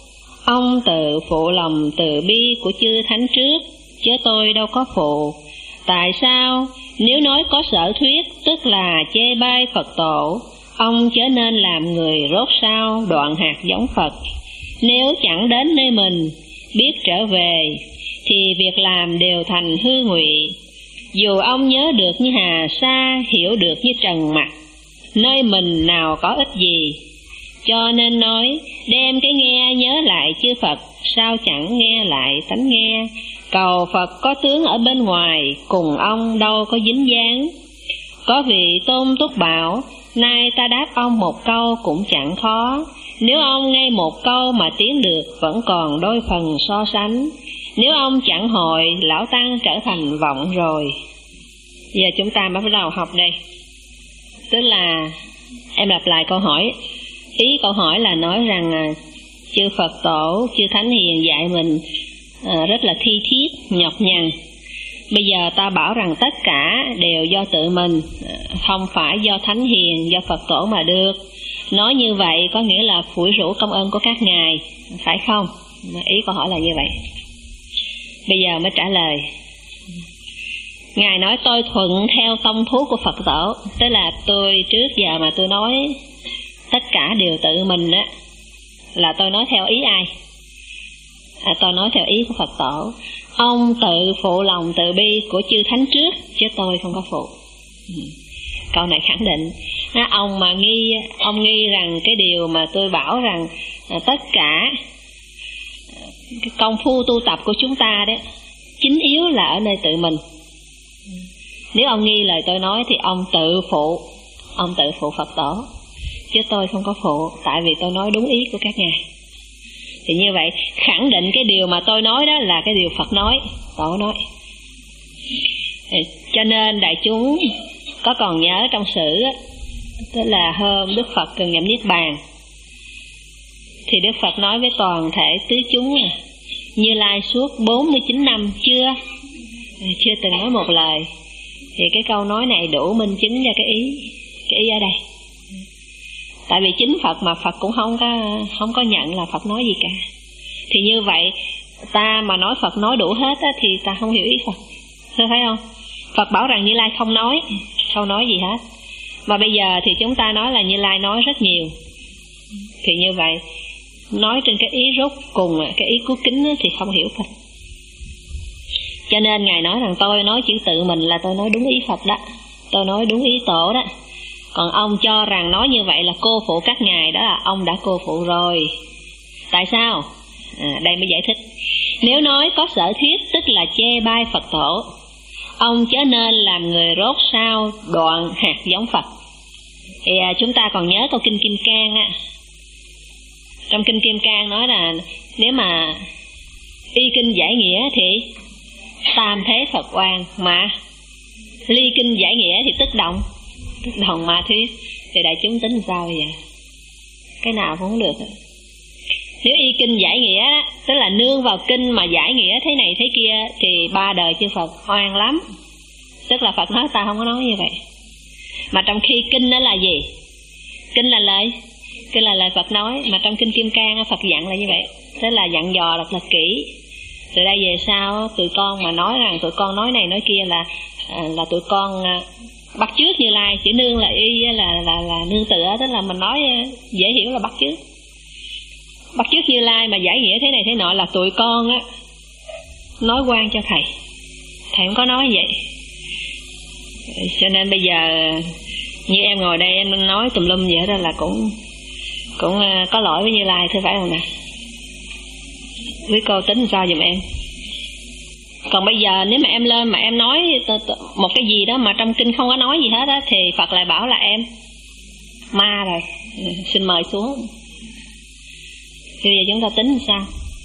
S2: Ông tự phụ lòng từ bi của chư thánh trước, chứ tôi đâu có phụ. Tại sao? Nếu nói có sở thuyết, tức là chê bai Phật tổ, ông chớ nên làm người rốt rau đoạn hạt giống Phật. Nếu chẳng đến nơi mình, biết trở về, thì việc làm đều thành hư ngụy. Dù ông nhớ được như hà sa, hiểu được như trần mặt, nơi mình nào có ích gì. Cho nên nói, đem cái nghe nhớ lại chư Phật, sao chẳng nghe lại tánh nghe. Cầu Phật có tướng ở bên ngoài, cùng ông đâu có dính dáng. Có vị Tôn Túc bảo, nay ta đáp ông một câu cũng chẳng khó. Nếu ông nghe một câu mà tiến được, vẫn còn đôi phần so sánh. Nếu ông chẳng hội, lão tăng trở thành vọng rồi. Giờ chúng ta bắt đầu học đây. Tức là, em lặp lại câu hỏi. Ý câu hỏi là nói rằng chư Phật tổ, chư Thánh Hiền dạy mình à, rất là thi thiết, nhọc nhằn. Bây giờ ta bảo rằng tất cả đều do tự mình, không phải do Thánh Hiền, do Phật tổ mà được. Nói như vậy có nghĩa là phủi rủi công ơn của các ngài, phải không? Ý câu hỏi là như vậy. Bây giờ mới trả lời. Ngài nói tôi thuận theo tông thú của Phật tổ, tức là tôi trước giờ mà tôi nói tất cả đều tự mình á, là tôi nói theo ý ai? À, tôi nói theo ý của Phật tổ. Ông tự phụ lòng từ bi của chư thánh trước, chứ tôi không có phụ. Ừ. Câu này khẳng định. À, ông mà nghi, ông nghi rằng cái điều mà tôi bảo rằng à, tất cả cái công phu tu tập của chúng ta đấy, chính yếu là ở nơi tự mình. Nếu ông nghi lời tôi nói thì ông tự phụ, ông tự phụ Phật tổ, chứ tôi không có phụ, tại vì tôi nói đúng ý của các ngài. Thì như vậy khẳng định cái điều mà tôi nói đó là cái điều Phật nói, tổ nói. Cho nên đại chúng có còn nhớ trong sử, tức là hôm Đức Phật từng nhập Niết Bàn, thì Đức Phật nói với toàn thể tứ chúng, Như Lai suốt bốn mươi chín năm chưa chưa từng nói một lời. Thì cái câu nói này đủ minh chứng cho cái ý cái ý ở đây. Tại vì chính Phật mà Phật cũng không có không có nhận là Phật nói gì cả. Thì như vậy ta mà nói Phật nói đủ hết á, thì ta không hiểu ý Phật, thấy không? Phật bảo rằng Như Lai không nói, không nói gì hết. Mà bây giờ thì chúng ta nói là Như Lai nói rất nhiều. Thì như vậy nói trên cái ý rốt cùng, cái ý cứu kính á, thì không hiểu Phật. Cho nên Ngài nói rằng tôi nói chữ tự mình là tôi nói đúng ý Phật đó, tôi nói đúng ý tổ đó. Còn ông cho rằng nói như vậy là cô phụ các ngài, đó là ông đã cô phụ rồi. Tại sao? À, đây mới giải thích. Nếu nói có sở thuyết, tức là chê bai Phật tổ, ông chớ nên làm người rốt rau đoạn hạt giống Phật. Thì à, chúng ta còn nhớ câu Kinh Kim Cang á. Trong Kinh Kim Cang nói là nếu mà y kinh giải nghĩa thì tam thế Phật oan, mà ly kinh giải nghĩa thì tức động, tức động ma thuyết. Thì đại chúng tính sao bây giờ? Cái nào cũng không được. Nếu y kinh giải nghĩa, tức là nương vào kinh mà giải nghĩa thế này thế kia, thì ba đời chư Phật oan lắm. Tức là Phật nói ta không có nói như vậy. Mà trong khi kinh đó là gì? Kinh là lời, kinh là lời Phật nói. Mà trong Kinh Kim Cang Phật dặn là như vậy, tức là dặn dò rất là kỹ. Từ đây về sau tụi con mà nói rằng tụi con nói này nói kia là là tụi con bắt chước Như Lai. Chữ nương là y là là là nương tựa, tức là mình nói dễ hiểu là bắt chước. Bắt chước Như Lai mà giải nghĩa thế này thế nọ là tụi con á nói quan cho thầy. Thầy không có nói vậy. Cho nên bây giờ như em ngồi đây em nói tùm lum vậy đó là cũng cũng có lỗi với Như Lai, thưa phải không nè? Quý cô tính sao giùm em. Còn bây giờ nếu mà em lên mà em nói một cái gì đó mà trong kinh không có nói gì hết á, thì Phật lại bảo là em ma rồi, xin mời xuống. Thì bây giờ chúng ta tính sao?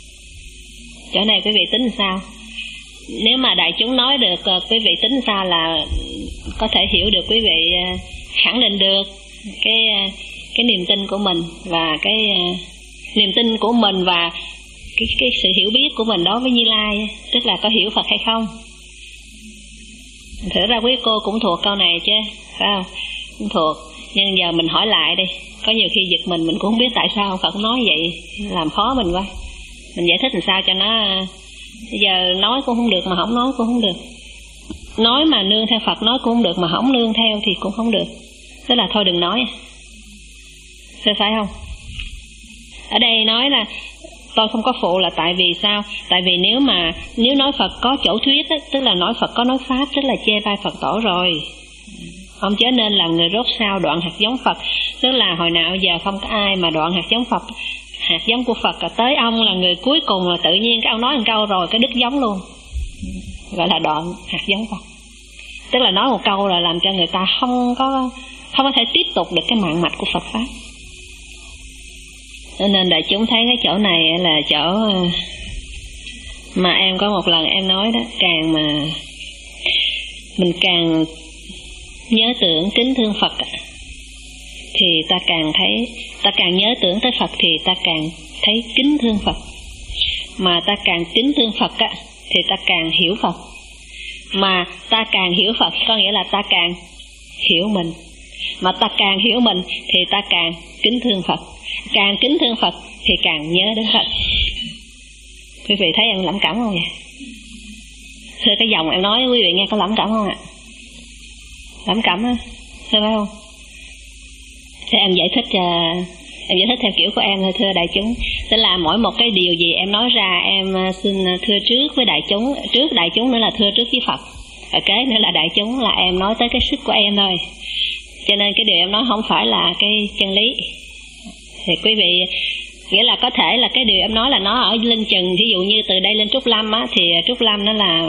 S2: Chỗ này quý vị tính sao? Nếu mà đại chúng nói được, quý vị tính sao là có thể hiểu được, quý vị khẳng định được cái cái niềm tin của mình và cái niềm tin của mình và cái cái sự hiểu biết của mình đối với Như Lai, tức là có hiểu Phật hay không. Thử ra quý cô cũng thuộc câu này chứ, phải không? Cũng thuộc. Nhưng giờ mình hỏi lại đi, có nhiều khi giật mình mình cũng không biết tại sao Phật nói vậy, làm khó mình quá. Mình giải thích làm sao cho nó, bây giờ nói cũng không được mà không nói cũng không được. Nói mà nương theo Phật nói cũng không được, mà không nương theo thì cũng không được. Tức là thôi đừng nói. Thế phải không? Ở đây nói là tôi không có phụ là tại vì sao? Tại vì nếu mà nếu nói Phật có chỗ thuyết á, tức là nói Phật có nói pháp, tức là chê bai Phật tổ rồi. Ông chớ nên là người rốt sao đoạn hạt giống Phật. Tức là hồi nào giờ không có ai mà đoạn hạt giống Phật, hạt giống của Phật, là tới ông là người cuối cùng, là tự nhiên cái ông nói một câu rồi cái đứt giống luôn, gọi là đoạn hạt giống Phật. Tức là nói một câu là làm cho người ta không có không có thể tiếp tục được cái mạng mạch của Phật pháp. Cho nên đại chúng thấy cái chỗ này là chỗ mà em có một lần em nói đó, càng mà mình càng nhớ tưởng kính thương Phật thì ta càng thấy, ta càng nhớ tưởng tới Phật thì ta càng thấy kính thương Phật. Mà ta càng kính thương Phật á, thì ta càng hiểu Phật. Mà ta càng hiểu Phật có nghĩa là ta càng hiểu mình. Mà ta càng hiểu mình thì ta càng kính thương Phật. Càng kính thương Phật thì càng nhớ đến Phật. Quý vị thấy em lẩm cẩm không vậy? Thưa cái dòng em nói quý vị nghe có lẩm cẩm không ạ? Lẩm cẩm á, thưa phải không? Thế em giải thích uh, em giải thích theo kiểu của em thôi thưa đại chúng. Tức là mỗi một cái điều gì em nói ra em xin thưa trước với đại chúng, trước đại chúng nữa là thưa trước với Phật, ở kế nữa là đại chúng, là em nói tới cái sức của em thôi. Cho nên cái điều em nói không phải là cái chân lý. Thì quý vị, nghĩa là có thể là cái điều em nói là nó ở Linh Chừng, ví dụ như từ đây lên Trúc Lâm á, thì Trúc Lâm nó là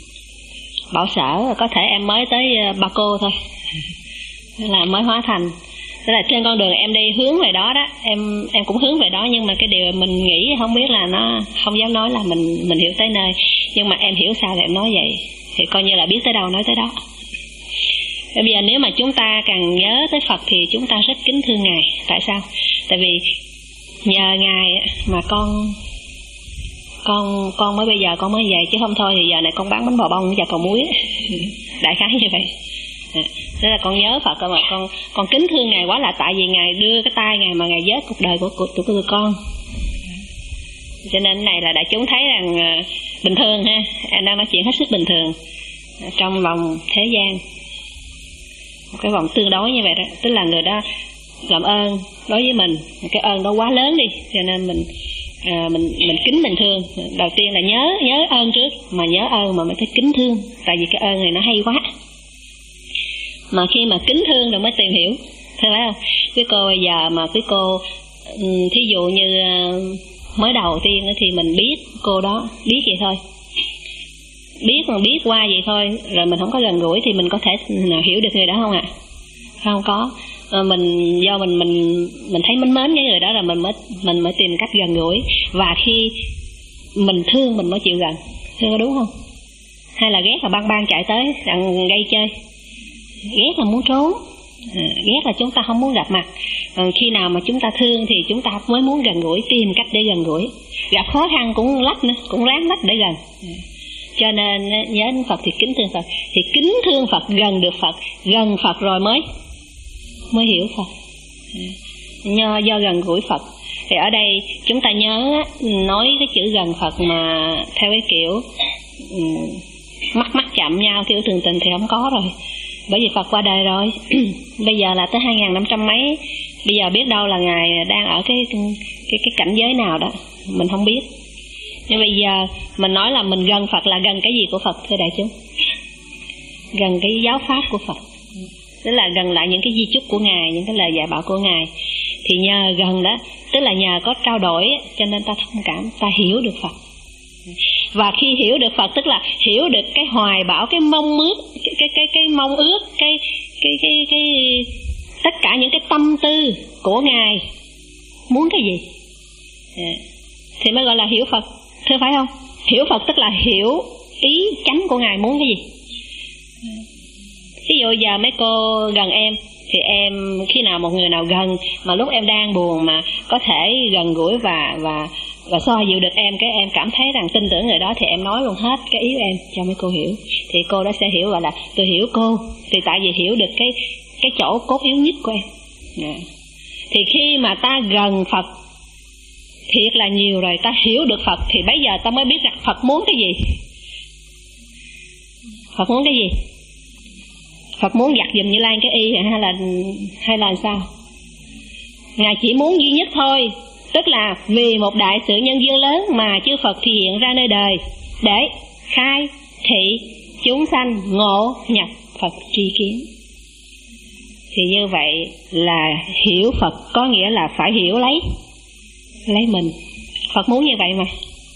S2: Bảo Sở, có thể em mới tới Ba Cô thôi, là mới hóa thành. Tức là trên con đường em đi hướng về đó đó, em em cũng hướng về đó, nhưng mà cái điều mình nghĩ không biết là nó không dám nói là mình mình hiểu tới nơi, nhưng mà em hiểu sao thì em nói vậy, thì coi như là biết tới đâu nói tới đó. Bây giờ nếu mà chúng ta càng nhớ tới Phật thì chúng ta rất kính thương Ngài. Tại sao? Tại vì nhờ Ngài mà con con con mới bây giờ con mới vậy, chứ không thôi thì giờ này con bán bánh bò bông và cầu muối. Đại khái như vậy. Thế là con nhớ Phật mà con con kính thương Ngài quá, là tại vì Ngài đưa cái tay Ngài mà Ngài vớt cuộc đời của của tụi con. Cho nên này là đại chúng thấy rằng uh, bình thường ha, em đang nói chuyện hết sức bình thường trong vòng thế gian, một cái vòng tương đối như vậy đó. Tức là người đó làm ơn đối với mình, cái ơn đó quá lớn đi, cho nên mình à, mình mình kính mình thương. Đầu tiên là nhớ nhớ ơn trước, mà nhớ ơn mà mới thấy kính thương, tại vì cái ơn này nó hay quá. Mà khi mà kính thương rồi mới tìm hiểu, thấy phải không? Quý cô bây giờ mà quý cô thí dụ như mới đầu tiên thì mình biết cô đó, biết vậy thôi, biết mà biết qua vậy thôi, rồi mình không có gần gũi thì mình có thể nào hiểu được người đó không ạ? À? Không có. À, mình do mình mình mình thấy mến mến cái người đó rồi mình mới mình mới tìm cách gần gũi, và khi mình thương mình mới chịu gần. Thương có đúng không? Hay là ghét là băng băng chạy tới đặng gây chơi, ghét là muốn trốn, à, ghét là chúng ta không muốn gặp mặt. Còn khi nào mà chúng ta thương thì chúng ta mới muốn gần gũi, tìm cách để gần gũi, gặp khó khăn cũng lách nữa, cũng ráng lách để gần. Cho nên nhớ đến Phật thì kính thương Phật, thì kính thương Phật, gần được Phật, gần Phật rồi mới mới hiểu Phật. Do, do gần gũi Phật. Thì ở đây chúng ta nhớ nói cái chữ gần Phật mà theo cái kiểu um, mắt mắt chạm nhau kiểu thường tình thì không có rồi, bởi vì Phật qua đời rồi. Bây giờ là tới hai nghìn năm trăm mấy, bây giờ biết đâu là Ngài đang ở cái cái cái cảnh giới nào đó mình không biết. Nhưng bây giờ mình nói là mình gần Phật là gần cái gì của Phật thưa đại chúng? Gần cái giáo pháp của Phật, tức là gần lại những cái di chúc của Ngài, những cái lời dạy bảo của Ngài. Thì nhờ gần đó, tức là nhờ có trao đổi, cho nên ta thông cảm, ta hiểu được Phật. Và khi hiểu được Phật tức là hiểu được cái hoài bão, cái mong ước, cái cái cái, cái mong ước, cái cái cái cái tất cả những cái tâm tư của Ngài muốn cái gì, thì mới gọi là hiểu Phật, thưa phải không? Hiểu Phật tức là hiểu ý chánh của Ngài muốn cái gì. Ví dụ giờ mấy cô gần em thì em khi nào một người nào gần mà lúc em đang buồn mà có thể gần gũi và và và xoa dịu được em, cái em cảm thấy rằng tin tưởng người đó, thì em nói luôn hết cái ý của em cho mấy cô hiểu, thì cô đó sẽ hiểu, gọi là tôi hiểu cô, thì tại vì hiểu được cái cái chỗ cốt yếu nhất của em. Thì khi mà ta gần Phật thiệt là nhiều rồi, ta hiểu được Phật thì bây giờ ta mới biết rằng Phật muốn cái gì. Phật muốn cái gì? Phật muốn giặt giùm Như Lai cái y hay là hay là sao? Ngài chỉ muốn duy nhất thôi, tức là vì một đại sự nhân duyên lớn mà chư Phật thì hiện ra nơi đời để khai thị chúng sanh ngộ nhập Phật tri kiến. Thì như vậy là hiểu Phật có nghĩa là phải hiểu lấy lấy mình. Phật muốn như vậy mà.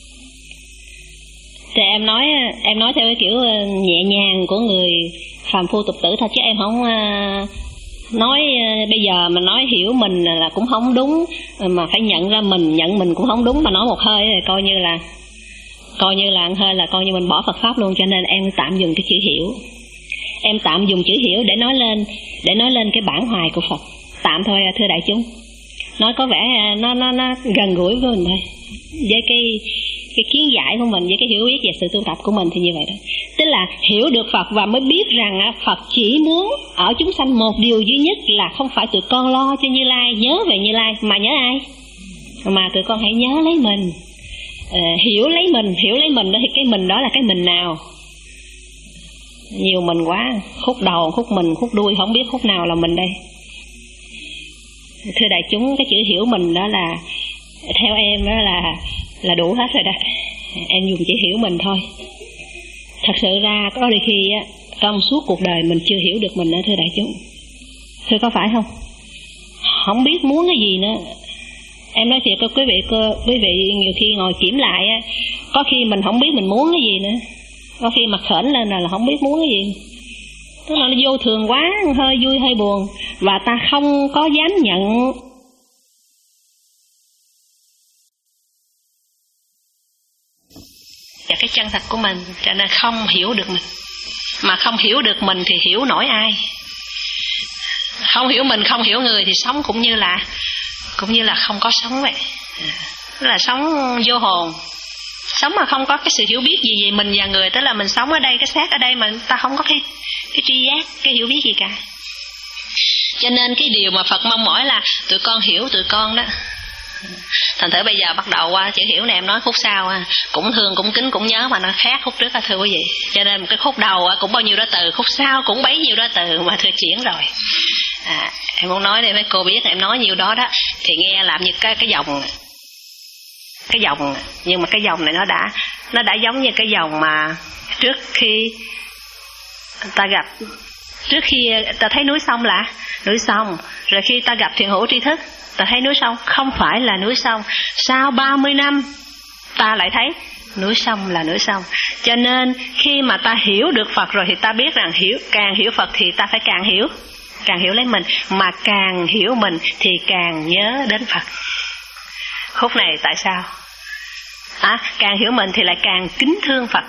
S2: Thì em nói em nói theo cái kiểu nhẹ nhàng của người phàm phu tục tử thôi, chứ em không nói bây giờ mà nói hiểu mình là cũng không đúng, mà phải nhận ra mình, nhận mình cũng không đúng, mà nói một hơi thì coi như là coi như là hơi là coi như mình bỏ Phật pháp luôn. Cho nên em tạm dùng cái chữ hiểu, em tạm dùng chữ hiểu để nói lên để nói lên cái bản hoài của Phật. Tạm thôi thưa đại chúng, nói có vẻ nó nó nó gần gũi với mình thôi, với cái cái kiến giải của mình, với cái hiểu biết về sự tu tập của mình thì như vậy đó. Tức là hiểu được Phật và mới biết rằng Phật chỉ muốn ở chúng sanh một điều duy nhất là không phải tụi con lo cho Như Lai, nhớ về Như Lai, mà nhớ ai? Mà tụi con hãy nhớ lấy mình, à, hiểu lấy mình. Hiểu lấy mình đó thì cái mình đó là cái mình nào? Nhiều mình quá, khúc đầu, khúc mình, khúc đuôi, không biết khúc nào là mình đây. Thưa đại chúng, cái chữ hiểu mình đó là theo em đó là là đủ hết rồi đó. Em dùng chữ hiểu mình thôi. Thật sự ra có đôi khi á, trong suốt cuộc đời mình chưa hiểu được mình nữa thưa đại chúng. Thưa có phải không? Không biết muốn cái gì nữa. Em nói thiệt quý vị, quý vị nhiều khi ngồi kiểm lại á, có khi mình không biết mình muốn cái gì nữa. Có khi mặt khểnh lên là, là không biết muốn cái gì. Tức là nó vô thường quá, hơi vui hơi buồn, và ta không có dám nhận và cái chân thật của mình, cho nên không hiểu được mình. Mà không hiểu được mình thì hiểu nổi ai? Không hiểu mình, không hiểu người thì sống cũng như là cũng như là không có sống vậy. Tức là sống vô hồn, sống mà không có cái sự hiểu biết gì về mình và người. Tức là mình sống ở đây, cái xác ở đây mà ta không có cái cái tri giác, cái hiểu biết gì cả. Cho nên cái điều mà Phật mong mỏi là tụi con hiểu tụi con đó. Thành thử bây giờ bắt đầu qua chữ hiểu này em nói khúc sau à, cũng thương cũng kính cũng nhớ mà nó khác khúc trước á thưa quý vị. Cho nên cái khúc đầu cũng bao nhiêu đó từ, khúc sau cũng bấy nhiêu đó từ mà thưa chuyển rồi. À, em muốn nói để mấy cô biết em nói nhiêu đó đó thì nghe làm như cái cái dòng cái dòng nhưng mà cái dòng này nó đã nó đã giống như cái dòng mà trước khi ta gặp trước khi ta thấy núi sông là núi sông, rồi khi ta gặp thiền hữu tri thức ta thấy núi sông không phải là núi sông, sau ba mươi năm ta lại thấy núi sông là núi sông. Cho nên khi mà ta hiểu được Phật rồi thì ta biết rằng hiểu càng hiểu Phật thì ta phải càng hiểu càng hiểu lấy mình, mà càng hiểu mình thì càng nhớ đến Phật. Khúc này tại sao? À, càng hiểu mình thì lại càng kính thương Phật.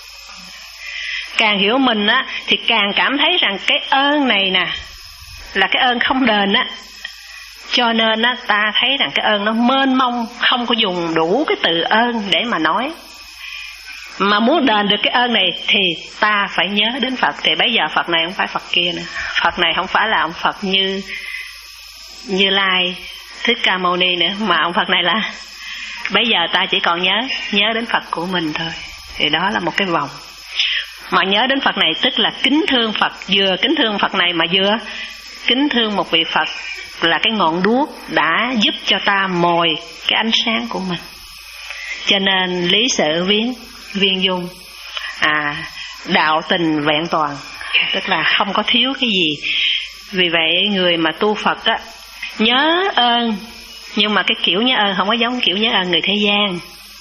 S2: Càng hiểu mình á thì càng cảm thấy rằng cái ơn này nè là cái ơn không đền á. Cho nên á ta thấy rằng cái ơn nó mênh mông, không có dùng đủ cái từ ơn để mà nói. Mà muốn đền được cái ơn này thì ta phải nhớ đến Phật. Thì bây giờ Phật này không phải Phật kia nữa. Phật này không phải là ông Phật như Như Lai, Thích Ca Mâu Ni nữa, mà ông Phật này là bây giờ ta chỉ còn nhớ nhớ đến Phật của mình thôi. Thì đó là một cái vòng. Mà nhớ đến Phật này tức là kính thương Phật, vừa kính thương Phật này mà vừa kính thương một vị Phật là cái ngọn đuốc đã giúp cho ta mồi cái ánh sáng của mình. Cho nên lý sự viếng viên dung, à, đạo tình vẹn toàn, tức là không có thiếu cái gì. Vì vậy người mà tu Phật á, nhớ ơn, nhưng mà cái kiểu nhớ ơn không có giống kiểu nhớ ơn người thế gian,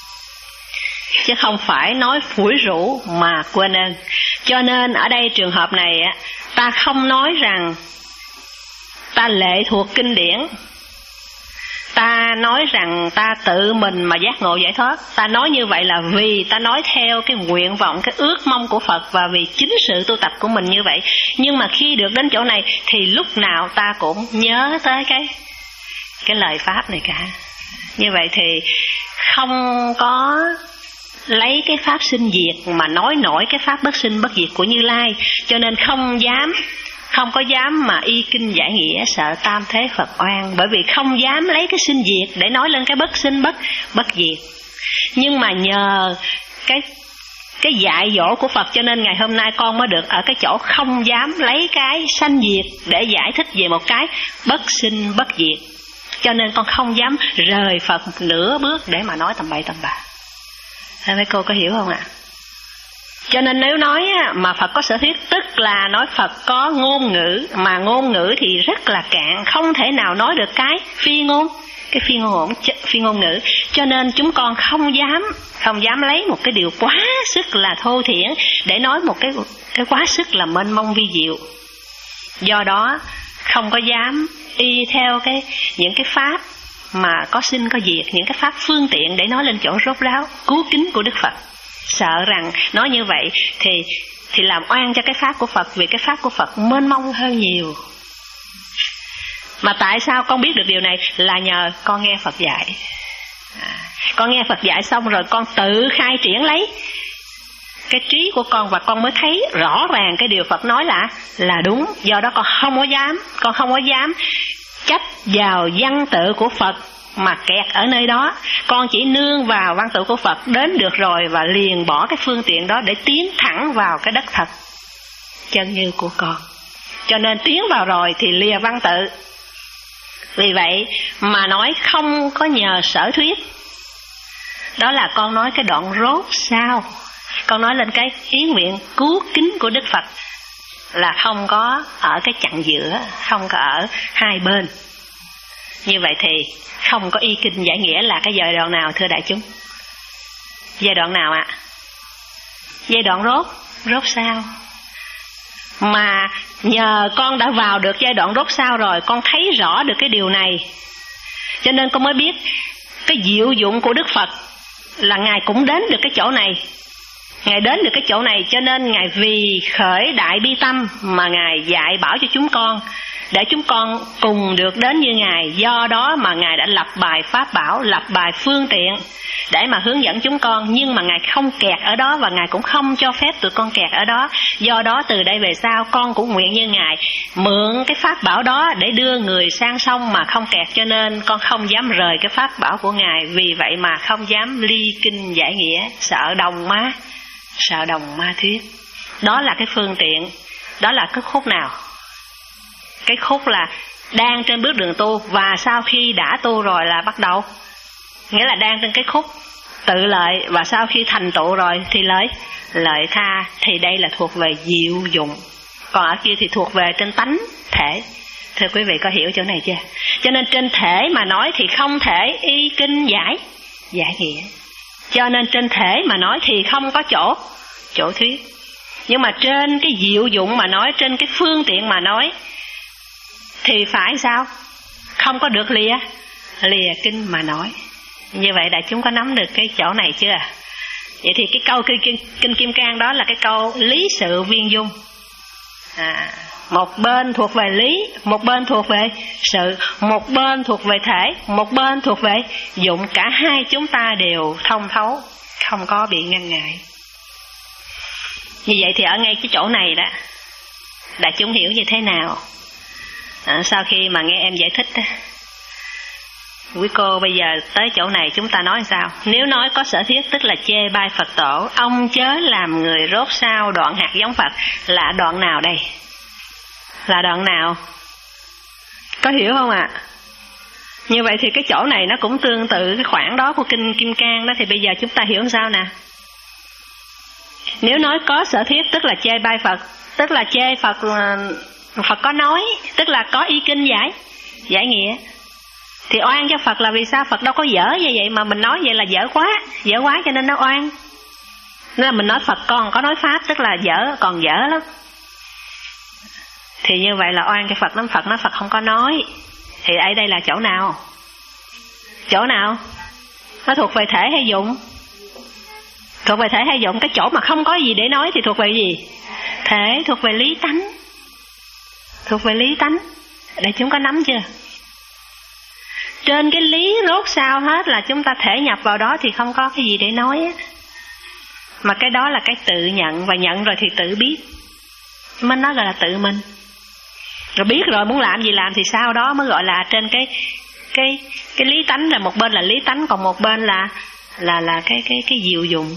S2: chứ không phải nói phủi rũ mà quên ơn. Cho nên ở đây trường hợp này á, ta không nói rằng ta lệ thuộc kinh điển, ta nói rằng ta tự mình mà giác ngộ giải thoát. Ta nói như vậy là vì ta nói theo cái nguyện vọng, cái ước mong của Phật, và vì chính sự tu tập của mình như vậy. Nhưng mà khi được đến chỗ này thì lúc nào ta cũng nhớ tới cái cái lời pháp này cả. Như vậy thì không có lấy cái pháp sinh diệt mà nói nổi cái pháp bất sinh bất diệt của Như Lai. Cho nên không dám không có dám mà y kinh giải nghĩa, sợ tam thế Phật oan, bởi vì không dám lấy cái sinh diệt để nói lên cái bất sinh bất bất diệt. Nhưng mà nhờ cái cái dạy dỗ của Phật cho nên ngày hôm nay con mới được ở cái chỗ không dám lấy cái sanh diệt để giải thích về một cái bất sinh bất diệt. Cho nên con không dám rời Phật nửa bước để mà nói tầm bậy tầm bạ. Mấy cô có hiểu không ạ? Cho nên nếu nói mà Phật có sở thuyết, tức là nói Phật có ngôn ngữ, mà ngôn ngữ thì rất là cạn, không thể nào nói được cái phi ngôn, cái phi ngôn ổn, phi ngôn ngữ. Cho nên chúng con không dám, không dám lấy một cái điều quá sức là thô thiển để nói một cái cái quá sức là mênh mông vi diệu. Do đó không có dám y theo cái những cái pháp mà có sinh có diệt, những cái pháp phương tiện để nói lên chỗ rốt ráo cứu kính của Đức Phật. Sợ rằng nói như vậy thì thì làm oan cho cái pháp của Phật, vì cái pháp của Phật mênh mông hơn nhiều. Mà tại sao con biết được điều này? Là nhờ con nghe Phật dạy. À, con nghe Phật dạy xong rồi con tự khai triển lấy cái trí của con, và con mới thấy rõ ràng cái điều Phật nói là là đúng. Do đó con không có dám, con không có dám chấp vào văn tự của Phật mà kẹt ở nơi đó. Con chỉ nương vào văn tự của Phật đến được rồi, và liền bỏ cái phương tiện đó để tiến thẳng vào cái đất thật chân như của con. Cho nên tiến vào rồi thì lìa văn tự. Vì vậy mà nói không có nhờ sở thuyết. Đó là con nói cái đoạn rốt sau, con nói lên cái ý nguyện cứu kính của Đức Phật, là không có ở cái chặng giữa, không có ở hai bên. Như vậy thì không có y kinh giải nghĩa là cái giai đoạn nào thưa đại chúng? Giai đoạn nào ạ? À? Giai đoạn rốt, rốt sao. Mà nhờ con đã vào được giai đoạn rốt sao rồi, con thấy rõ được cái điều này, cho nên con mới biết cái diệu dụng của Đức Phật là Ngài cũng đến được cái chỗ này. Ngài đến được cái chỗ này cho nên Ngài vì khởi đại bi tâm mà Ngài dạy bảo cho chúng con, để chúng con cùng được đến như Ngài. Do đó mà Ngài đã lập bài pháp bảo, lập bài phương tiện để mà hướng dẫn chúng con. Nhưng mà Ngài không kẹt ở đó, và Ngài cũng không cho phép tụi con kẹt ở đó. Do đó từ đây về sau con cũng nguyện như Ngài, mượn cái pháp bảo đó để đưa người sang sông mà không kẹt. Cho nên con không dám rời cái pháp bảo của Ngài. Vì vậy mà không dám ly kinh giải nghĩa, sợ đồng má, sợ đồng ma thuyết. Đó là cái phương tiện. Đó là cái khúc nào? Cái khúc là đang trên bước đường tu, và sau khi đã tu rồi là bắt đầu, nghĩa là đang trên cái khúc tự lợi, và sau khi thành tựu rồi thì lợi lợi tha. Thì đây là thuộc về diệu dụng, còn ở kia thì thuộc về trên tánh thể. Thưa quý vị có hiểu chỗ này chưa? Cho nên trên thể mà nói thì không thể y kinh giải giải nghĩa. Cho nên trên thể mà nói thì không có chỗ chỗ thuyết. Nhưng mà trên cái diệu dụng mà nói, trên cái phương tiện mà nói thì phải sao? Không có được lìa lìa kinh mà nói. Như vậy đại chúng có nắm được cái chỗ này chưa? Vậy thì cái câu kinh, kinh, kinh Kim Cang đó là cái câu lý sự viên dung. À, một bên thuộc về lý, một bên thuộc về sự, một bên thuộc về thể, một bên thuộc về dụng. Cả hai chúng ta đều thông thấu, không có bị ngăn ngại. Như vậy thì ở ngay cái chỗ này đó, đại chúng hiểu như thế nào? À, sau khi mà nghe em giải thích đó, quý cô bây giờ tới chỗ này chúng ta nói sao? Nếu nói có sở thuyết tức là chê bai Phật tổ, ông chớ làm người rốt sao đoạn hạt giống Phật, là đoạn nào đây? Là đoạn nào? Có hiểu không ạ? À? Như vậy thì cái chỗ này nó cũng tương tự cái khoảng đó của kinh Kim Cang đó. Thì bây giờ chúng ta hiểu sao nè? Nếu nói có sở thuyết tức là chê bai Phật, tức là chê Phật, Phật có nói, tức là có y kinh giải giải nghĩa. Thì oan cho Phật là vì sao? Phật đâu có dở như vậy, mà mình nói vậy là dở quá, dở quá cho nên nó oan. Nên là mình nói Phật còn có nói pháp, tức là dở, còn dở lắm. Thì như vậy là oan cho Phật lắm. Phật nói Phật không có nói. Thì ở đây là chỗ nào? Chỗ nào? Nó thuộc về thể hay dụng? Thuộc về thể hay dụng? Cái chỗ mà không có gì để nói thì thuộc về gì? Thể, thuộc về lý tánh. Thuộc về lý tánh. Để chúng có nắm chưa? Trên cái lý rốt sao hết là chúng ta thể nhập vào đó thì không có cái gì để nói á. Mà cái đó là cái tự nhận, và nhận rồi thì tự biết. Mình nói gọi là tự mình. Rồi biết rồi muốn làm gì làm thì sau đó mới gọi là trên cái cái cái lý tánh, là một bên là lý tánh, còn một bên là là là cái cái cái diệu dụng,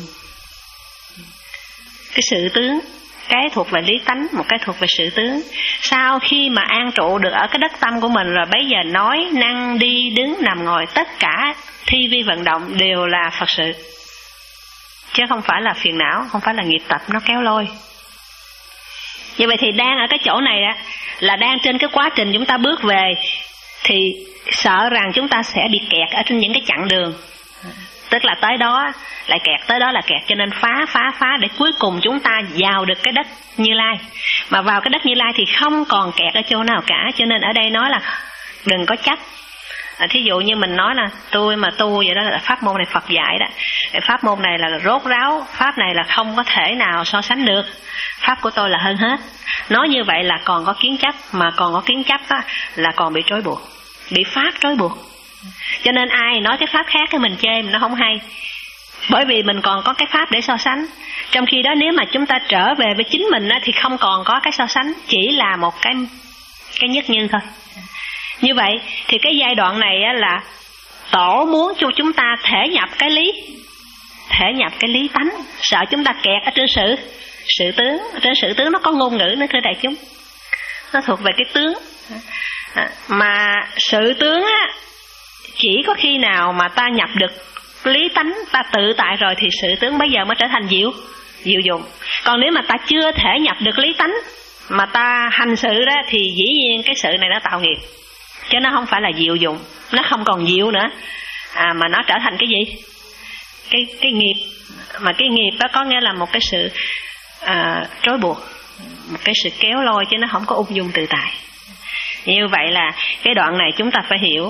S2: cái sự tướng. Cái thuộc về lý tánh, một cái thuộc về sự tướng. Sau khi mà an trụ được ở cái đất tâm của mình rồi, bây giờ nói, năng, đi, đứng, nằm, ngồi, tất cả thi vi vận động đều là Phật sự, chứ không phải là phiền não, không phải là nghiệp tập nó kéo lôi. Như vậy thì đang ở cái chỗ này đó, là đang trên cái quá trình chúng ta bước về, thì sợ rằng chúng ta sẽ bị kẹt ở trên những cái chặng đường. Tức là tới đó lại kẹt, tới đó là kẹt, cho nên phá phá phá để cuối cùng chúng ta vào được cái đất Như Lai. Mà vào cái đất Như Lai thì không còn kẹt ở chỗ nào cả. Cho nên ở đây nói là đừng có chấp. À, thí dụ như mình nói là tôi mà tu vậy đó, là pháp môn này Phật dạy đó, pháp môn này là rốt ráo, pháp này là không có thể nào so sánh được, pháp của tôi là hơn hết. Nói như vậy là còn có kiến chấp, mà còn có kiến chấp á, là còn bị trói buộc, bị pháp trói buộc. Cho nên ai nói cái pháp khác cái mình chê nó không hay, bởi vì mình còn có cái pháp để so sánh. Trong khi đó nếu mà chúng ta trở về với chính mình á, thì không còn có cái so sánh, chỉ là một cái cái nhất như thôi. Như vậy thì cái giai đoạn này á, là Tổ muốn cho chúng ta thể nhập cái lý, thể nhập cái lý tánh, sợ chúng ta kẹt ở trên sự sự tướng. Trên sự tướng nó có ngôn ngữ nữa thưa đại chúng, nó thuộc về cái tướng. À, mà sự tướng á, chỉ có khi nào mà ta nhập được lý tánh, ta tự tại rồi thì sự tướng bây giờ mới trở thành diệu diệu dụng. Còn nếu mà ta chưa thể nhập được lý tánh mà ta hành sự đó, thì dĩ nhiên cái sự này nó tạo nghiệp, chứ nó không phải là diệu dụng, nó không còn diệu nữa, à, mà nó trở thành cái gì? Cái cái nghiệp. Mà cái nghiệp đó có nghĩa là một cái sự à, trói buộc, một cái sự kéo lôi, chứ nó không có ung dung tự tại. Như vậy là cái đoạn này chúng ta phải hiểu.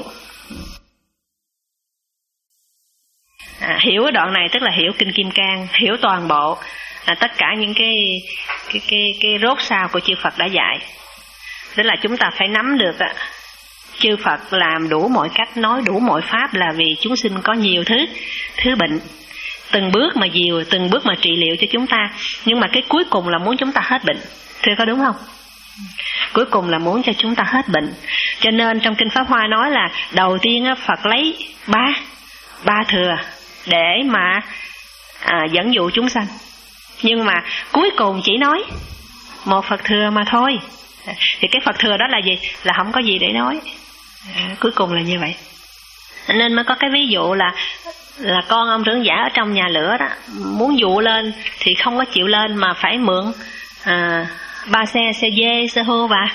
S2: À, hiểu cái đoạn này tức là hiểu Kinh Kim Cang, hiểu toàn bộ à, tất cả những cái cái cái cái rốt ráo của chư Phật đã dạy. Tức là chúng ta phải nắm được à, chư Phật làm đủ mọi cách, nói đủ mọi pháp là vì chúng sinh có nhiều thứ thứ bệnh, từng bước mà dìu, từng bước mà trị liệu cho chúng ta. Nhưng mà cái cuối cùng là muốn chúng ta hết bệnh, thưa có đúng không? Cuối cùng là muốn cho chúng ta hết bệnh. Cho nên trong Kinh Pháp Hoa nói là đầu tiên á, Phật lấy ba ba thừa để mà à, dẫn dụ chúng sanh, nhưng mà cuối cùng chỉ nói một Phật thừa mà thôi. Thì cái Phật thừa đó là gì? Là không có gì để nói. À, cuối cùng là như vậy. Nên mới có cái ví dụ là là con ông trưởng giả ở trong nhà lửa đó, muốn dụ lên thì không có chịu lên, mà phải mượn à, ba xe, xe dê, xe hươu và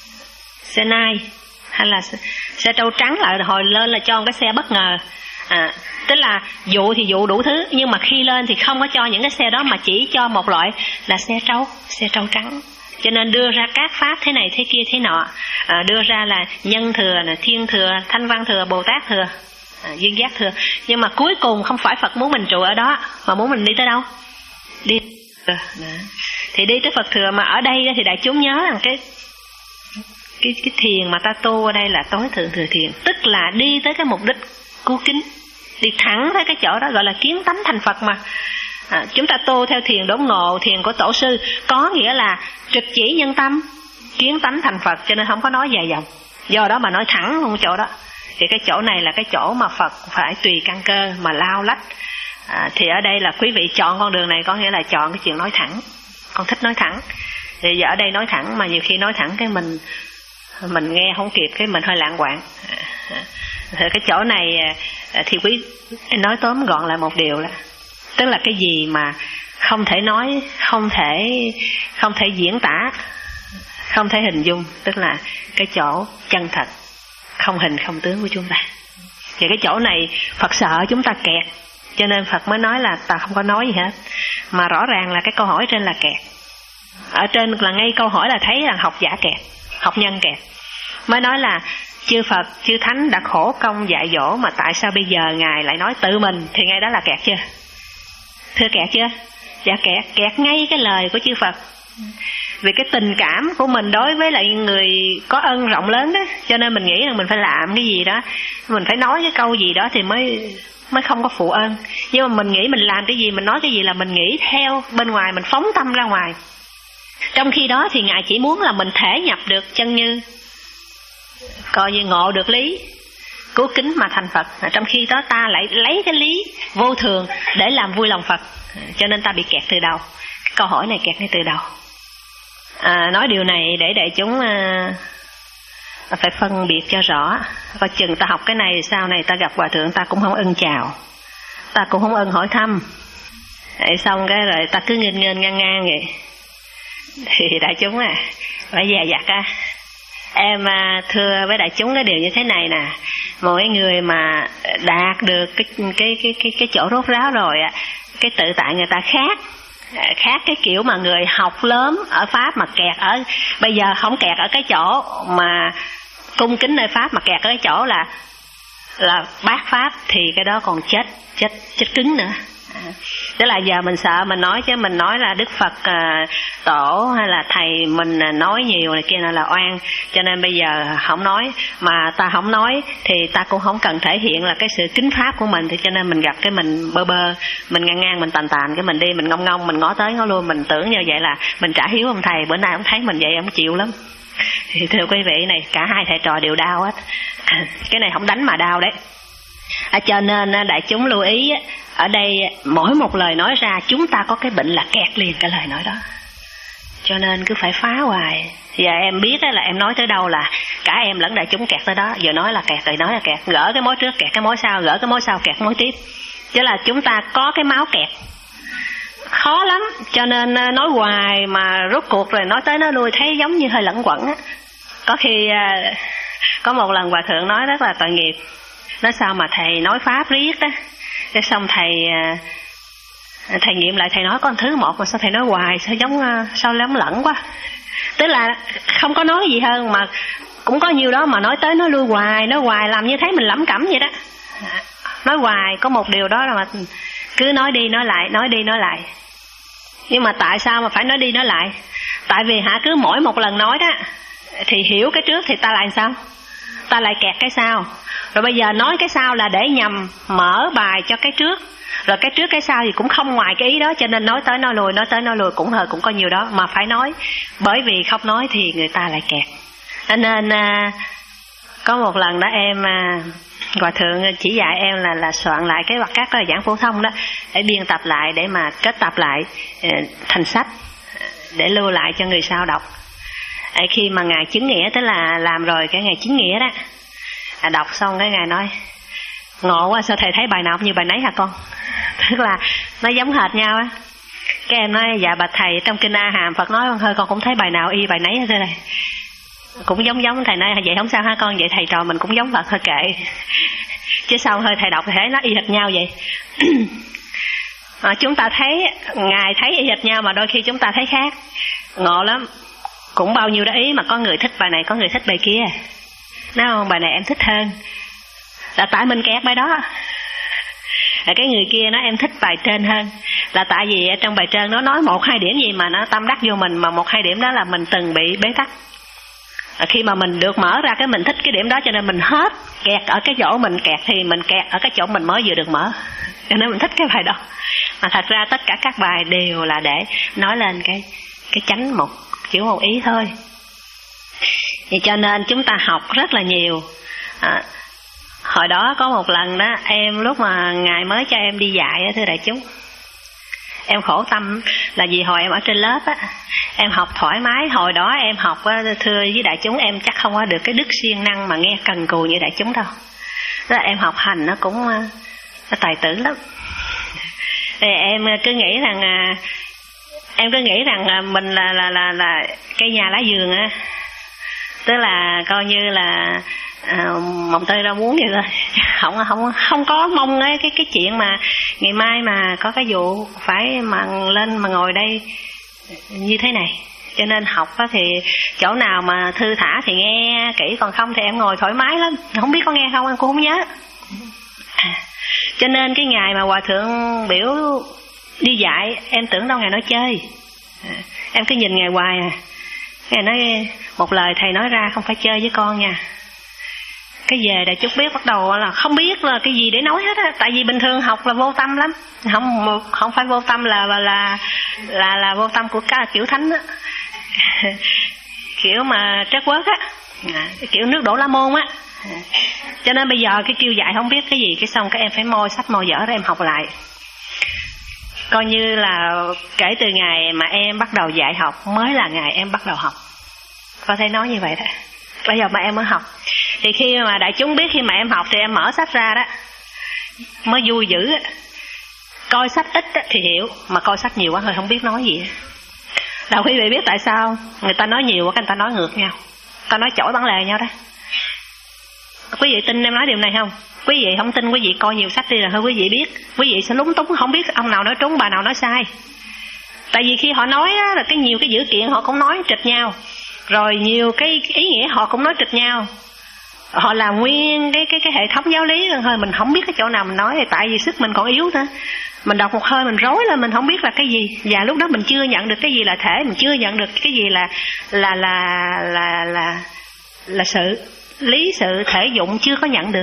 S2: xe nai, hay là xe, xe trâu trắng, lại hồi lên là cho một cái xe bất ngờ. À, tức là dụ thì dụ đủ thứ, nhưng mà khi lên thì không có cho những cái xe đó, mà chỉ cho một loại là xe trâu, xe trâu trắng. Cho nên đưa ra các pháp thế này thế kia thế nọ, à, đưa ra là nhân thừa, thiên thừa, thanh văn thừa, Bồ Tát thừa, à, duyên giác thừa. Nhưng mà cuối cùng không phải Phật muốn mình trụ ở đó, mà muốn mình đi tới đâu? Đi đó. Thì đi tới Phật thừa. Mà ở đây thì đại chúng nhớ rằng cái cái cái thiền mà ta tu ở đây là tối thượng thừa thiền, tức là đi tới cái mục đích cứu kính, đi thẳng tới cái chỗ đó, gọi là kiến tánh thành Phật mà. À, chúng ta tu theo thiền đốn ngộ, thiền của tổ sư, có nghĩa là trực chỉ nhân tâm, kiến tánh thành Phật, cho nên không có nói dài dòng. Do đó mà nói thẳng không chỗ đó. Thì cái chỗ này là cái chỗ mà Phật phải tùy căn cơ mà lao lách. À, thì ở đây là quý vị chọn con đường này, có nghĩa là chọn cái chuyện nói thẳng. Con thích nói thẳng. Thì giờ ở đây nói thẳng, mà nhiều khi nói thẳng cái mình mình nghe không kịp, cái mình hơi lạng quạng. À, thì cái chỗ này thì quý nói tóm gọn lại một điều là, tức là cái gì mà không thể nói, không thể không thể diễn tả, không thể hình dung, tức là cái chỗ chân thật, không hình không tướng của chúng ta. Thì cái chỗ này Phật sợ chúng ta kẹt, cho nên Phật mới nói là ta không có nói gì hết. Mà rõ ràng là cái câu hỏi trên là kẹt. Ở trên là ngay câu hỏi là thấy rằng học giả kẹt, học nhân kẹt. Mới nói là chư Phật, chư Thánh đã khổ công dạy dỗ, mà tại sao bây giờ Ngài lại nói tự mình, thì ngay đó là kẹt chưa? Thưa kẹt chưa? Dạ kẹt, kẹt ngay cái lời của chư Phật. Vì cái tình cảm của mình đối với lại người có ân rộng lớn đó, cho nên mình nghĩ rằng mình phải làm cái gì đó, mình phải nói cái câu gì đó thì mới mới không có phụ ơn. Nhưng mà mình nghĩ mình làm cái gì, mình nói cái gì là mình nghĩ theo bên ngoài, mình phóng tâm ra ngoài. Trong khi đó thì Ngài chỉ muốn là mình thể nhập được chân như, coi như ngộ được lý cứu kính mà thành Phật. Trong khi đó ta lại lấy cái lý vô thường để làm vui lòng Phật, cho nên ta bị kẹt từ đầu. Câu hỏi này kẹt ngay từ đầu. À, nói điều này để đại chúng à, phải phân biệt cho rõ. Coi chừng ta học cái này sau này ta gặp hòa thượng ta cũng không ưng chào, ta cũng không ưng hỏi thăm. Để xong cái rồi ta cứ nghênh nghênh ngang ngang vậy. Thì đại chúng à, phải dè dặt á. Em à, thưa với đại chúng cái điều như thế này nè. Mỗi người mà đạt được cái cái cái cái cái chỗ rốt ráo rồi á, cái tự tại người ta khác. Khác cái kiểu mà người học lớn ở Pháp mà kẹt ở, bây giờ không kẹt ở cái chỗ mà cung kính nơi Pháp, mà kẹt ở cái chỗ là là bác Pháp, thì cái đó còn chết chết chết cứng nữa. À, tức là giờ mình sợ mình nói, chứ mình nói là Đức Phật à, tổ hay là thầy mình à, nói nhiều này kia là oan, cho nên bây giờ không nói. Mà ta không nói thì ta cũng không cần thể hiện là cái sự kính pháp của mình, thì cho nên mình gặp cái mình bơ bơ, mình ngang ngang, mình tàn tàn, cái mình đi mình ngông ngông, mình ngó tới ngó lui, mình tưởng như vậy là mình trả hiếu ông thầy. Bữa nay ông thấy mình vậy ông chịu lắm. Thì thưa quý vị này, cả hai thầy trò đều đau hết. Cái này không đánh mà đau đấy. À, cho nên đại chúng lưu ý, ở đây mỗi một lời nói ra chúng ta có cái bệnh là kẹt liền cái lời nói đó, cho nên cứ phải phá hoài. Giờ em biết là em nói tới đâu là cả em lẫn đại chúng kẹt tới đó. Giờ nói là kẹt rồi nói là kẹt, gỡ cái mối trước kẹt cái mối sau, gỡ cái mối sau kẹt mối tiếp. Chứ là chúng ta có cái máu kẹt khó lắm, cho nên nói hoài mà rốt cuộc rồi nói tới nói lui thấy giống như hơi lẫn quẩn á. Có khi có một lần hòa thượng nói rất là tội nghiệp, nói sao mà thầy nói pháp riết á, cái xong thầy thầy nghiệm lại, thầy nói có một thứ một mà sao thầy nói hoài, sao giống sao lắm lẫn quá. Tức là không có nói gì hơn mà cũng có nhiêu đó mà nói tới nói lui hoài, nói hoài làm như thấy mình lẩm cẩm vậy đó. Nói hoài có một điều đó là mà cứ nói đi nói lại, nói đi nói lại. Nhưng mà tại sao mà phải nói đi nói lại? Tại vì hả, cứ mỗi một lần nói đó thì hiểu cái trước thì ta lại sao? Ta lại kẹt cái sau. Rồi bây giờ nói cái sau là để nhằm mở bài cho cái trước. Rồi cái trước cái sau thì cũng không ngoài cái ý đó, cho nên nói tới nói lùi, nói tới nói lùi cũng hơi cũng có nhiều đó mà phải nói. Bởi vì không nói thì người ta lại kẹt. Cho nên à, có một lần đó em à, hòa thượng chỉ dạy em là là soạn lại cái hoặc các giảng phổ thông đó để biên tập lại, để mà kết tập lại thành sách để lưu lại cho người sau đọc. À, khi mà ngài chứng nghĩa, tức là làm rồi cái ngày chứng nghĩa đó, à, đọc xong cái ngài nói ngộ quá, sao thầy thấy bài nào cũng như bài nấy hả con? Tức là nó giống hệt nhau á. Cái em nói dạ bạch thầy, trong kinh A Hàm Phật nói hơi con cũng thấy bài nào y bài nấy hết đây, cũng giống giống. Thầy nói vậy không sao hả con? Vậy thầy trò mình cũng giống Phật thôi kệ. Chứ sau hơi thầy đọc thì thấy nó y hệt nhau vậy. À, chúng ta thấy ngài thấy y hệt nhau mà đôi khi chúng ta thấy khác, ngộ lắm. Cũng bao nhiêu đó ý mà có người thích bài này, có người thích bài kia. Nói không, bài này em thích hơn, là tại mình kẹt bài đó. Là cái người kia nói em thích bài trên hơn, là tại vì trong bài trên nó nói một hai điểm gì mà nó tâm đắc vô mình, mà một hai điểm đó là mình từng bị bế tắc. À, khi mà mình được mở ra cái mình thích cái điểm đó, cho nên mình hết kẹt ở cái chỗ mình kẹt, thì mình kẹt ở cái chỗ mình mới vừa được mở, cho nên mình thích cái bài đó. Mà thật ra tất cả các bài đều là để nói lên cái cái chánh một kiểu một ý thôi. Vậy cho nên chúng ta học rất là nhiều. À, hồi đó có một lần đó em, lúc mà ngài mới cho em đi dạy thưa đại chúng, em khổ tâm là vì hồi em ở trên lớp á, em học thoải mái. Hồi đó em học á, thưa với đại chúng, em chắc không có được cái đức siêng năng mà nghe cần cù như đại chúng đâu. Đó là em học hành nó cũng nó tài tử lắm. Thì em cứ nghĩ rằng em cứ nghĩ rằng mình là là là là cây nhà lá vườn á, tức là coi như là à, mộng tơi ra muốn vậy thôi, không không không có mong ấy, cái cái chuyện mà ngày mai mà có cái vụ phải mà lên mà ngồi đây như thế này. Cho nên học á thì chỗ nào mà thư thả thì nghe kỹ, còn không thì em ngồi thoải mái lắm. Không biết có nghe không em cũng không nhớ. À, cho nên cái ngày mà hòa thượng biểu đi dạy, em tưởng đâu ngài nói chơi. À, em cứ nhìn ngài hoài à. Ngài nói một lời thầy nói ra không phải chơi với con nha. Cái về đại chúng biết bắt đầu là không biết là cái gì để nói hết á, tại vì bình thường học là vô tâm lắm, không không phải vô tâm là là là là, là vô tâm của cả kiểu thánh á.
S3: kiểu mà trớt quớt á, à, kiểu nước đổ lá môn á. À, cho nên bây giờ cái kêu dạy không biết cái gì, cái xong các em phải moi sách moi vở để em học lại. Coi như là kể từ ngày mà em bắt đầu dạy học mới là ngày em bắt đầu học, có thể nói như vậy đó. Bây giờ mà em mới học, thì khi mà đại chúng biết khi mà em học thì em mở sách ra đó mới vui dữ. Coi sách ít thì hiểu, mà coi sách nhiều quá hơi không biết nói gì. Đâu quý vị biết tại sao người ta nói nhiều quá, người ta nói ngược nhau, người ta nói chổi bản lề nhau đó. Quý vị tin em nói điều này không? Quý vị không tin, quý vị coi nhiều sách đi là hơi quý vị biết. Quý vị sẽ lúng túng không biết ông nào nói trúng, bà nào nói sai. Tại vì khi họ nói á, là cái nhiều cái dữ kiện họ cũng nói trịch nhau, rồi nhiều cái ý nghĩa họ cũng nói trịch nhau. Họ làm nguyên cái cái cái hệ thống giáo lý, hơi mình không biết cái chỗ nào mình nói, tại vì sức mình còn yếu nữa. Mình đọc một hơi mình rối lên, mình không biết là cái gì, và lúc đó mình chưa nhận được cái gì là thể, mình chưa nhận được cái gì là là là là là là sự lý, sự thể dụng chưa có nhận được.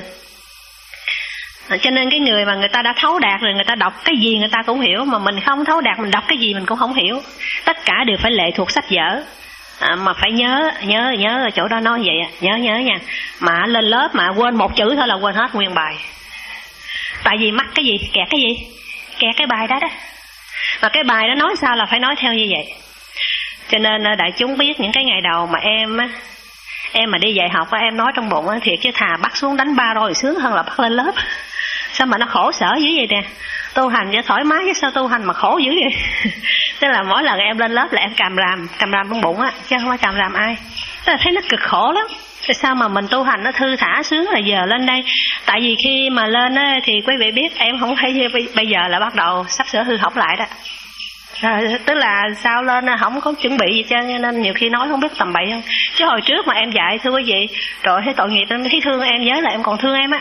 S3: Cho nên cái người mà người ta đã thấu đạt rồi, người ta đọc cái gì người ta cũng hiểu, mà mình không thấu đạt, mình đọc cái gì mình cũng không hiểu. Tất cả đều phải lệ thuộc sách vở. À, mà phải nhớ, nhớ, nhớ ở chỗ đó nói vậy, nhớ, nhớ nha. Mà lên lớp mà quên một chữ thôi là quên hết nguyên bài. Tại vì mắc cái gì, kẹt cái gì, kẹt cái bài đó đó. Mà cái bài đó nói sao là phải nói theo như vậy. Cho nên đại chúng biết những cái ngày đầu mà em á, em mà đi dạy học á, em nói trong bụng á, thiệt chứ thà bắt xuống đánh ba đôi sướng hơn là bắt lên lớp. Sao mà nó khổ sở dữ vậy nè. Tu hành cho thoải mái chứ sao tu hành mà khổ dữ vậy. Tức là mỗi lần em lên lớp là em càm ràm, càm ràm trong bụng á, chứ không phải càm ràm ai. Tức là thấy nó cực khổ lắm. Tại sao mà mình tu hành nó thư thả sướng là giờ lên đây. Tại vì khi mà lên á thì quý vị biết em không thấy bây giờ là bắt đầu sắp sửa hư hỏng lại đó. Rồi, tức là sao lên không có chuẩn bị gì trơn, nên nhiều khi nói không biết tầm bậy không. Chứ hồi trước mà em dạy thưa quý vị, rồi thấy tội nghiệp em thấy thương em, nhớ là em còn thương em á.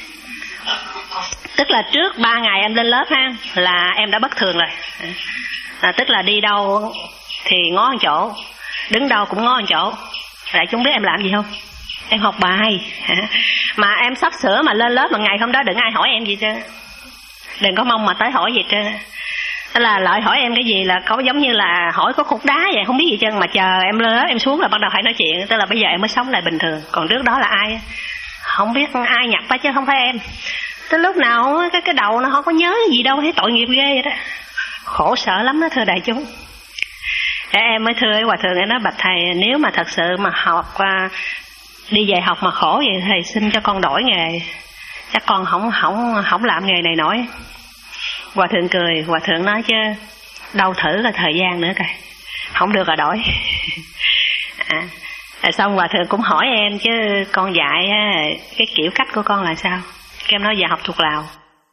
S3: Tức là trước ba ngày em lên lớp ha là em đã bất thường rồi. À, tức là đi đâu thì ngó một chỗ, đứng đâu cũng ngó một chỗ. Lại chúng biết em làm gì không? Em học bài. Mà em sắp sửa mà lên lớp mà ngày hôm đó đừng ai hỏi em gì trơn. Đừng có mong mà tới hỏi gì trơn. Tức là lại hỏi em cái gì là có giống như là hỏi có khúc đá vậy, không biết gì trơn, mà chờ em lên lớp em xuống là bắt đầu phải nói chuyện. Tức là bây giờ em mới sống lại bình thường. Còn trước đó là ai? Không biết ai nhập á chứ không phải em. Tới lúc nào cái cái đầu nó không có nhớ gì đâu, thấy tội nghiệp ghê vậy đó. Khổ sở lắm đó thưa đại chúng. Để em mới thưa với hòa thượng, em nói bạch thầy, nếu mà thật sự mà học đi dạy học mà khổ vậy, thầy xin cho con đổi nghề, chắc con không không không làm nghề này nổi. Hòa thượng cười, hòa thượng nói chứ đâu thử là thời gian nữa coi, không được là đổi. À, xong hòa thượng cũng hỏi em chứ con dạy cái kiểu cách của con là sao. Em nói dạ học thuộc Lào.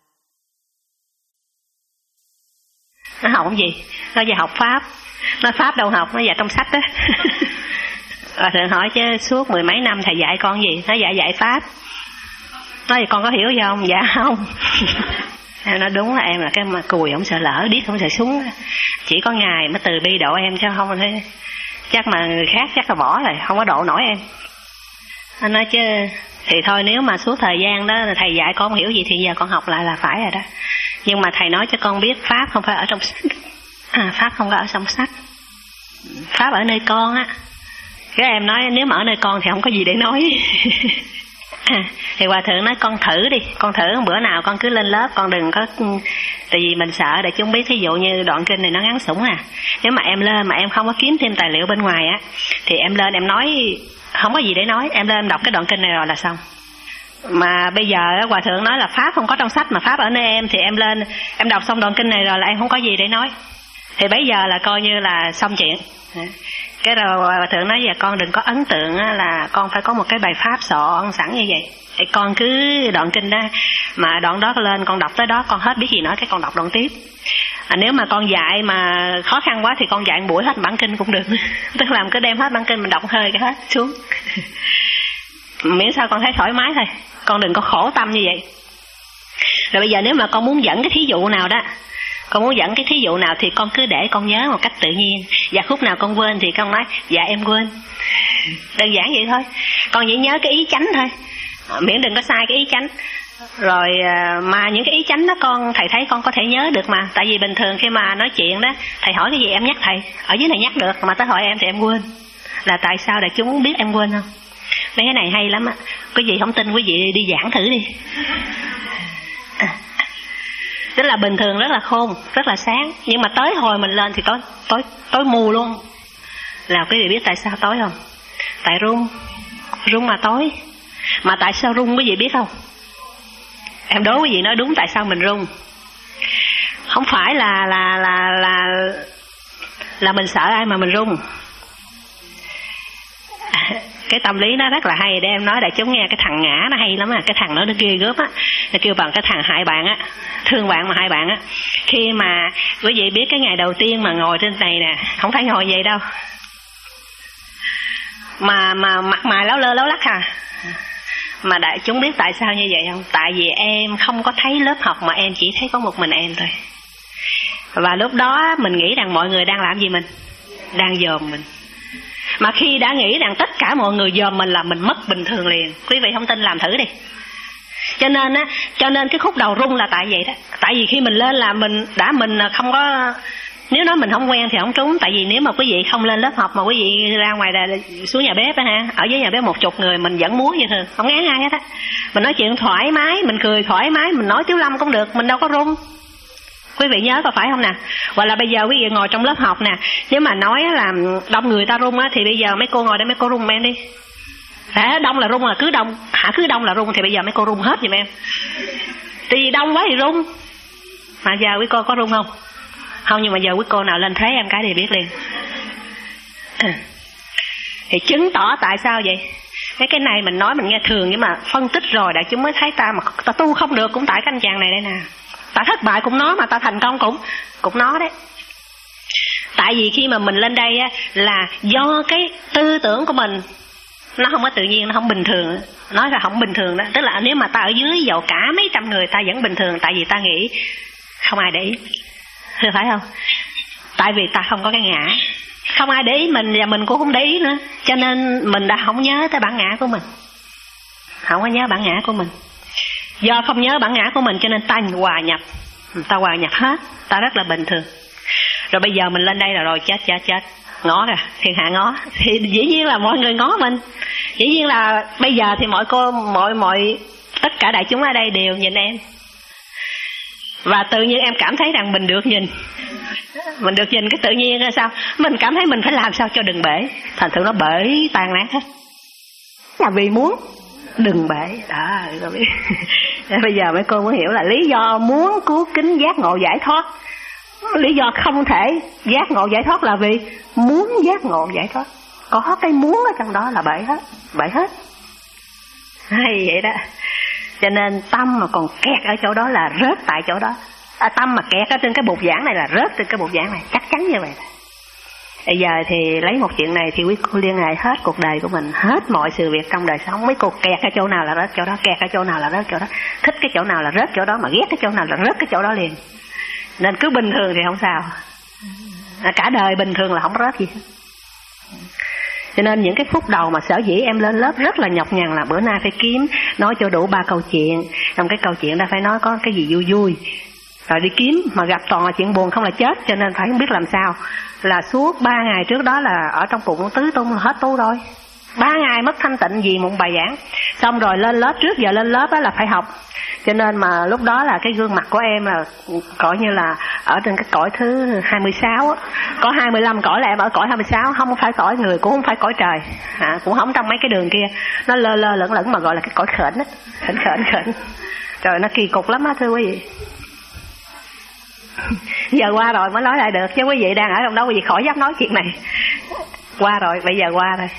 S3: Nó học cái gì? Nó dạ học Pháp. Nó Pháp đâu học, nó dạy trong sách đó. Hòa thượng hỏi chứ suốt mười mấy năm thầy dạy con gì? Nó dạy dạy Pháp. Nói thì con có hiểu gì không? Dạ không. Em nói đúng là em là cái mà cùi không sợ lỡ, điếc không sợ súng. Chỉ có ngài mới từ bi độ em chứ không thấy. Chắc mà người khác chắc là bỏ rồi, không có độ nổi em. Anh nói chứ thì thôi, nếu mà suốt thời gian đó thầy dạy con không hiểu gì thì giờ con học lại là phải rồi đó. Nhưng mà thầy nói cho con biết Pháp không phải ở trong sách. À, Pháp không có ở trong sách. Pháp ở nơi con á. Cái em nói nếu mà ở nơi con thì không có gì để nói. À, thì hòa thượng nói con thử đi, con thử bữa nào con cứ lên lớp, con đừng có, tại vì mình sợ để chúng biết. Thí dụ như đoạn kinh này nó ngắn sủng à, nếu mà em lên mà em không có kiếm thêm tài liệu bên ngoài á, thì em lên em nói không có gì để nói, em lên em đọc cái đoạn kinh này rồi là xong. Mà bây giờ hòa thượng nói là Pháp không có trong sách mà Pháp ở nơi em, thì em lên em đọc xong đoạn kinh này rồi là em không có gì để nói, thì bây giờ là coi như là xong chuyện. Cái rồi hòa thượng nói giờ con đừng có ấn tượng là con phải có một cái bài pháp soạn sẵn như vậy, thì con cứ đoạn kinh đó mà đoạn đó lên con đọc tới đó, con hết biết gì nữa cái con đọc đoạn tiếp. À, nếu mà con dạy mà khó khăn quá thì con dạy một buổi hết bản kinh cũng được. Tức là cứ đem hết bản kinh mình đọc hơi cái hết xuống. Miễn sao con thấy thoải mái thôi, con đừng có khổ tâm như vậy. Rồi bây giờ nếu mà con muốn dẫn cái thí dụ nào đó, con muốn dẫn cái thí dụ nào thì con cứ để con nhớ một cách tự nhiên. Và khúc nào con quên thì con nói dạ em quên. Đơn giản vậy thôi. Con chỉ nhớ cái ý chánh thôi, miễn đừng có sai cái ý chánh. Rồi mà những cái ý chánh đó con thầy thấy con có thể nhớ được mà. Tại vì bình thường khi mà nói chuyện đó, thầy hỏi cái gì em nhắc thầy, ở dưới này nhắc được, mà tới hỏi em thì em quên. Là tại sao đại chúng muốn biết em quên không? Mấy cái này hay lắm á. Quý vị không tin quý vị đi giảng thử đi. À. Tức là bình thường rất là khôn, rất là sáng, nhưng mà tới hồi mình lên thì tối tối tối mù luôn. Là quý vị biết tại sao tối không? Tại rung, rung mà tối. Mà tại sao rung quý vị biết không? Em đố quý vị nói đúng tại sao mình rung. Không phải là là là là là mình sợ ai mà mình rung. Cái tâm lý nó rất là hay, để em nói đại chúng nghe. Cái thằng ngã nó hay lắm à. Cái thằng nó nó ghê gớm á. Nó kêu bằng cái thằng hại bạn á, thương bạn mà hại bạn á. Khi mà quý vị biết cái ngày đầu tiên mà ngồi trên này nè, không phải ngồi vậy đâu, mà mà mặt mày láo lơ láo lắc à. Mà đại chúng biết tại sao như vậy không? Tại vì em không có thấy lớp học, mà em chỉ thấy có một mình em thôi. Và lúc đó mình nghĩ rằng mọi người đang làm gì mình? Đang dòm mình. Mà khi đã nghĩ rằng tất cả mọi người dòm mình là mình mất bình thường liền. Quý vị không tin làm thử đi. Cho nên á, cho nên cái khúc đầu rung là tại vậy đó. Tại vì khi mình lên là mình đã mình không có, nếu nói mình không quen thì không trúng. Tại vì nếu mà quý vị không lên lớp học mà quý vị ra ngoài là xuống nhà bếp á ha, ở dưới nhà bếp một chục người mình vẫn múa như thường, không ngán ai hết á. Mình nói chuyện thoải mái, mình cười thoải mái, mình nói tiếu lâm cũng được, mình đâu có rung. Quý vị nhớ có phải không nè? Hoặc là bây giờ quý vị ngồi trong lớp học nè, nếu mà nói là đông người ta rung á, thì bây giờ mấy cô ngồi đây mấy cô rung em đi. Đã đông là rung là cứ đông, hả cứ đông là rung, thì bây giờ mấy cô rung hết giùm em. Tại vì đông quá thì rung. Mà giờ quý cô có rung không? Không, nhưng mà giờ quý cô nào lên thế em cái thì biết liền. À. Thì chứng tỏ tại sao vậy? Cái cái này mình nói mình nghe thường, nhưng mà phân tích rồi đại chúng mới thấy ta mà ta tu không được cũng tại cái anh chàng này đây nè. Ta thất bại cũng nó, mà ta thành công cũng cũng nó đấy. Tại vì khi mà mình lên đây á, là do cái tư tưởng của mình nó không có tự nhiên, nó không bình thường. Nói là không bình thường đó. Tức là nếu mà ta ở dưới dầu cả mấy trăm người ta vẫn bình thường. Tại vì ta nghĩ không ai để ý, phải không? Tại vì ta không có cái ngã, không ai để ý mình, và mình cũng không để ý nữa. Cho nên mình đã không nhớ tới bản ngã của mình, không có nhớ bản ngã của mình. Do không nhớ bản ngã của mình cho nên ta hòa nhập, ta hòa nhập hết, ta rất là bình thường. Rồi bây giờ mình lên đây là rồi chết chết chết ngó kìa, thiên hạ ngó, thì dĩ nhiên là mọi người ngó mình. Dĩ nhiên là bây giờ thì mọi cô, mọi mọi tất cả đại chúng ở đây đều nhìn em. Và tự nhiên em cảm thấy rằng mình được nhìn. Mình được nhìn cái tự nhiên là sao? Mình cảm thấy mình phải làm sao cho đừng bể. Thành thử nó bể tan nát hết. Là vì muốn đừng bể. Đó, rồi biết. Bây giờ mấy cô mới hiểu là lý do muốn cứu kính giác ngộ giải thoát. Lý do không thể giác ngộ giải thoát là vì muốn giác ngộ giải thoát. Có cái muốn ở trong đó là bể hết. Bể hết. Hay vậy đó. Cho nên tâm mà còn kẹt ở chỗ đó là rớt tại chỗ đó. À, tâm mà kẹt ở trên cái bục giảng này là rớt trên cái bục giảng này. Chắc chắn như vậy. Bây giờ thì lấy một chuyện này thì quý cô liên hệ hết cuộc đời của mình, hết mọi sự việc trong đời sống. Mấy cô kẹt ở chỗ nào là rớt chỗ đó, kẹt ở chỗ nào là rớt chỗ đó, thích cái chỗ nào là rớt chỗ đó, mà ghét cái chỗ nào là rớt cái chỗ đó liền. Nên cứ bình thường thì không sao. À, cả đời bình thường là không rớt gì. Cho nên những cái phút đầu mà sở dĩ em lên lớp rất là nhọc nhằn là bữa nay phải kiếm nói cho đủ ba câu chuyện. Trong cái câu chuyện đó phải nói có cái gì vui vui. Rồi đi kiếm mà gặp toàn là chuyện buồn không là chết. Cho nên phải không biết làm sao. Là suốt ba ngày trước đó là ở trong bụng tứ tung là hết tu rồi. Ba ngày mất thanh tịnh vì một bài giảng. Xong rồi lên lớp, trước giờ lên lớp đó là phải học. Cho nên mà lúc đó là cái gương mặt của em là coi như là ở trên cái cõi thứ hai mươi sáu á. Có hai mươi lăm cõi là em ở cõi hai mươi sáu, không phải cõi người, cũng không phải cõi trời à, cũng không trong mấy cái đường kia. Nó lơ lơ lửng lửng mà gọi là cái cõi khển á. Khển khển khển. Trời, nó kỳ cục lắm á thưa quý vị. Giờ qua rồi mới nói lại được, chứ quý vị đang ở trong đó quý vị khỏi dám nói chuyện này. Qua rồi, bây giờ qua rồi.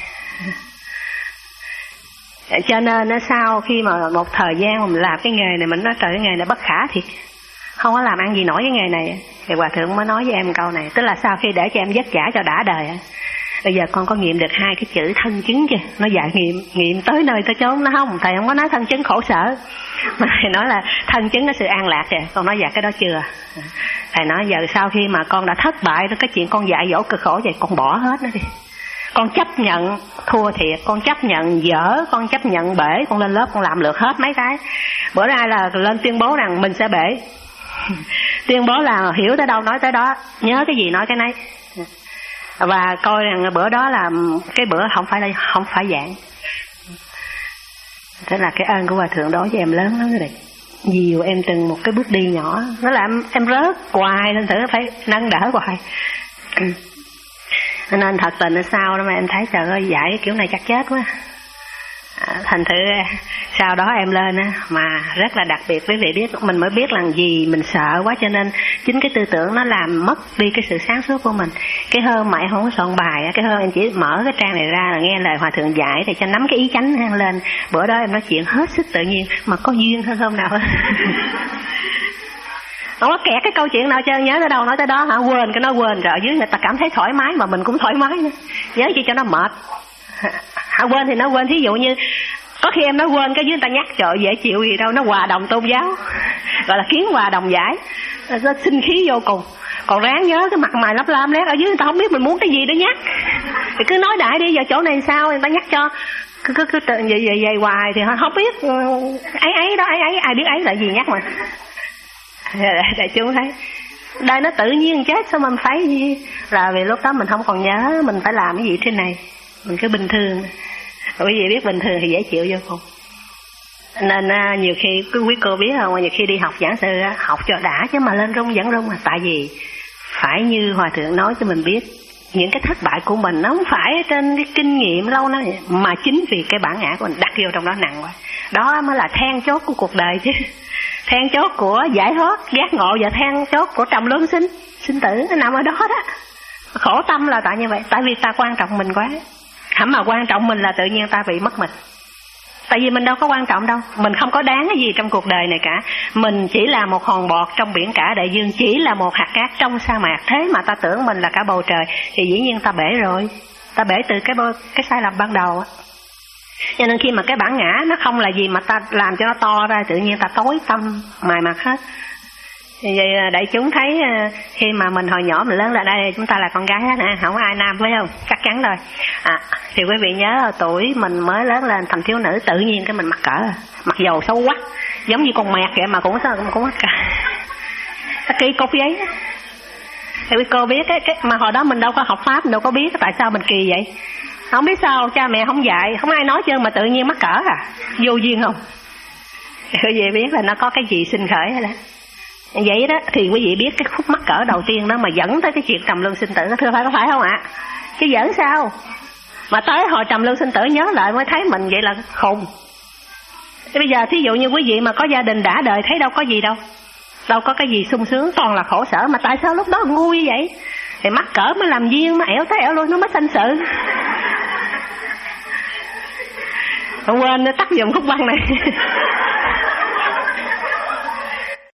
S3: Cho nên sau khi mà một thời gian mà mình làm cái nghề này, mình nói trời, cái nghề này bất khả thiệt, không có làm ăn gì nổi cái nghề này. Thì Hòa Thượng mới nói với em câu này. Tức là sau khi để cho em vất vả cho đã đời, bây giờ con có nghiệm được hai cái chữ thân chứng chưa? Nó dạy nghiệm, nghiệm tới nơi tới chốn. Nó không, thầy không có nói thân chứng khổ sở, mà thầy nói là thân chứng nó sự an lạc kìa. Con nói dạ cái đó chưa. Thầy nói giờ sau khi mà con đã thất bại cái chuyện con dạy dỗ cực khổ vậy, con bỏ hết nó đi. Con chấp nhận thua thiệt, con chấp nhận dở, con chấp nhận bể, con lên lớp con làm lượt hết mấy cái. Bữa nay là lên tuyên bố rằng mình sẽ bể. Tuyên bố là hiểu tới đâu nói tới đó, nhớ cái gì nói cái nấy. Và coi rằng bữa đó là cái bữa không phải là không phải giảng. Thế là cái ơn của Hòa Thượng đối với em lớn lắm rồi. Dìu em từng một cái bước đi nhỏ, nó làm em rớt hoài nên thử phải nâng đỡ hoài. Nên thật tình sau đó mà em thấy trời ơi dạy cái kiểu này chắc chết quá. À, thành thử sau đó em lên á, mà rất là đặc biệt quý vị biết, mình mới biết là gì mình sợ quá, cho nên chính cái tư tưởng nó làm mất đi cái sự sáng suốt của mình. Cái hôm mà em không có soạn bài á, cái hôm em chỉ mở cái trang này ra là nghe lời Hòa Thượng dạy để cho nắm cái ý chánh hăng lên. Bữa đó em nói chuyện hết sức tự nhiên, mà có duyên hơn hôm nào hết. Không có kẹt cái câu chuyện nào trơn, nhớ tới đâu nói tới đó hả, quên cái nó quên rồi, ở dưới người ta cảm thấy thoải mái mà mình cũng thoải mái nữa. Nhớ chi cho nó mệt. À, quên thì nó quên, thí dụ như có khi em nói quên cái dưới người ta nhắc, trời dễ chịu gì đâu, nó hòa đồng tôn giáo, gọi là kiến hòa đồng giải, nó sinh khí vô cùng. Còn ráng nhớ cái mặt mày lấp lam lét, ở dưới người ta không biết mình muốn cái gì đó nhắc, thì cứ nói đại đi, giờ chỗ này sao người ta nhắc cho, cứ cứ cứ tự vậy vậy vậy hoài thì họ không biết ấy ấy đó, ấy ấy ai biết ấy là gì nhắc mà. Đại chúng thấy đây nó tự nhiên chết, sao mình phải gì, là vì lúc đó mình không còn nhớ mình phải làm cái gì trên này, mình cứ bình thường. Quý vị biết bình thường thì dễ chịu vô cùng. Nên à, nhiều khi cứ quý cô biết không, nhiều khi đi học giảng sư á, học cho đã chứ mà lên rung vẫn rung à. Tại vì phải như Hòa Thượng nói cho mình biết, những cái thất bại của mình nó không phải trên cái kinh nghiệm lâu năm, mà chính vì cái bản ngã của mình đặt vô trong đó nặng quá. Đó mới là then chốt của cuộc đời chứ. Then chốt của giải thoát, giác ngộ, và then chốt của trầm luân sinh, sinh tử nó nằm ở đó đó. Khổ tâm là tại như vậy, tại vì ta quan trọng mình quá. Hẳn mà quan trọng mình là tự nhiên ta bị mất mình. Tại vì mình đâu có quan trọng đâu, mình không có đáng cái gì trong cuộc đời này cả. Mình chỉ là một hòn bọt trong biển cả đại dương, chỉ là một hạt cát trong sa mạc. Thế mà ta tưởng mình là cả bầu trời, thì dĩ nhiên ta bể rồi. Ta bể từ cái cái sai lầm ban đầu á. Cho nên khi mà cái bản ngã nó không là gì mà ta làm cho nó to ra, tự nhiên ta tối tâm mài mặt hết. Vậy đại chúng thấy khi mà mình hồi nhỏ mình lớn lên đây, chúng ta là con gái hết nè, không có ai nam, phải không? Chắc chắn rồi. À, thì quý vị nhớ tuổi mình mới lớn lên thành thiếu nữ, tự nhiên cái mình mắc cỡ, mặc dầu xấu quá, giống như con mẹt vậy mà cũng sao cũng mắc cỡ. Kỳ cục giấy. Thì quý cô biết cái, cái mà hồi đó mình đâu có học pháp, mình đâu có biết tại sao mình kỳ vậy. Không biết sao cha mẹ không dạy, không ai nói trơn mà tự nhiên mắc cỡ à, vô duyên không? Thì quý vị biết là nó có cái gì sinh khởi hay là vậy đó. Thì quý vị biết cái khúc mắc cỡ đầu tiên đó mà dẫn tới cái chuyện trầm luân sinh tử, thưa phải có phải không ạ? Chứ giỡn sao mà tới hồi trầm luân sinh tử nhớ lại mới thấy mình vậy là khùng. Thế bây giờ thí dụ như quý vị mà có gia đình đã đời, thấy đâu có gì đâu, đâu có cái gì sung sướng, toàn là khổ sở, mà tại sao lúc đó ngu như vậy? Thì mắc cỡ mới làm duyên, mà ẻo tới ẻo luôn nó mới sanh sự. Không quên tắt dùm khúc văn này.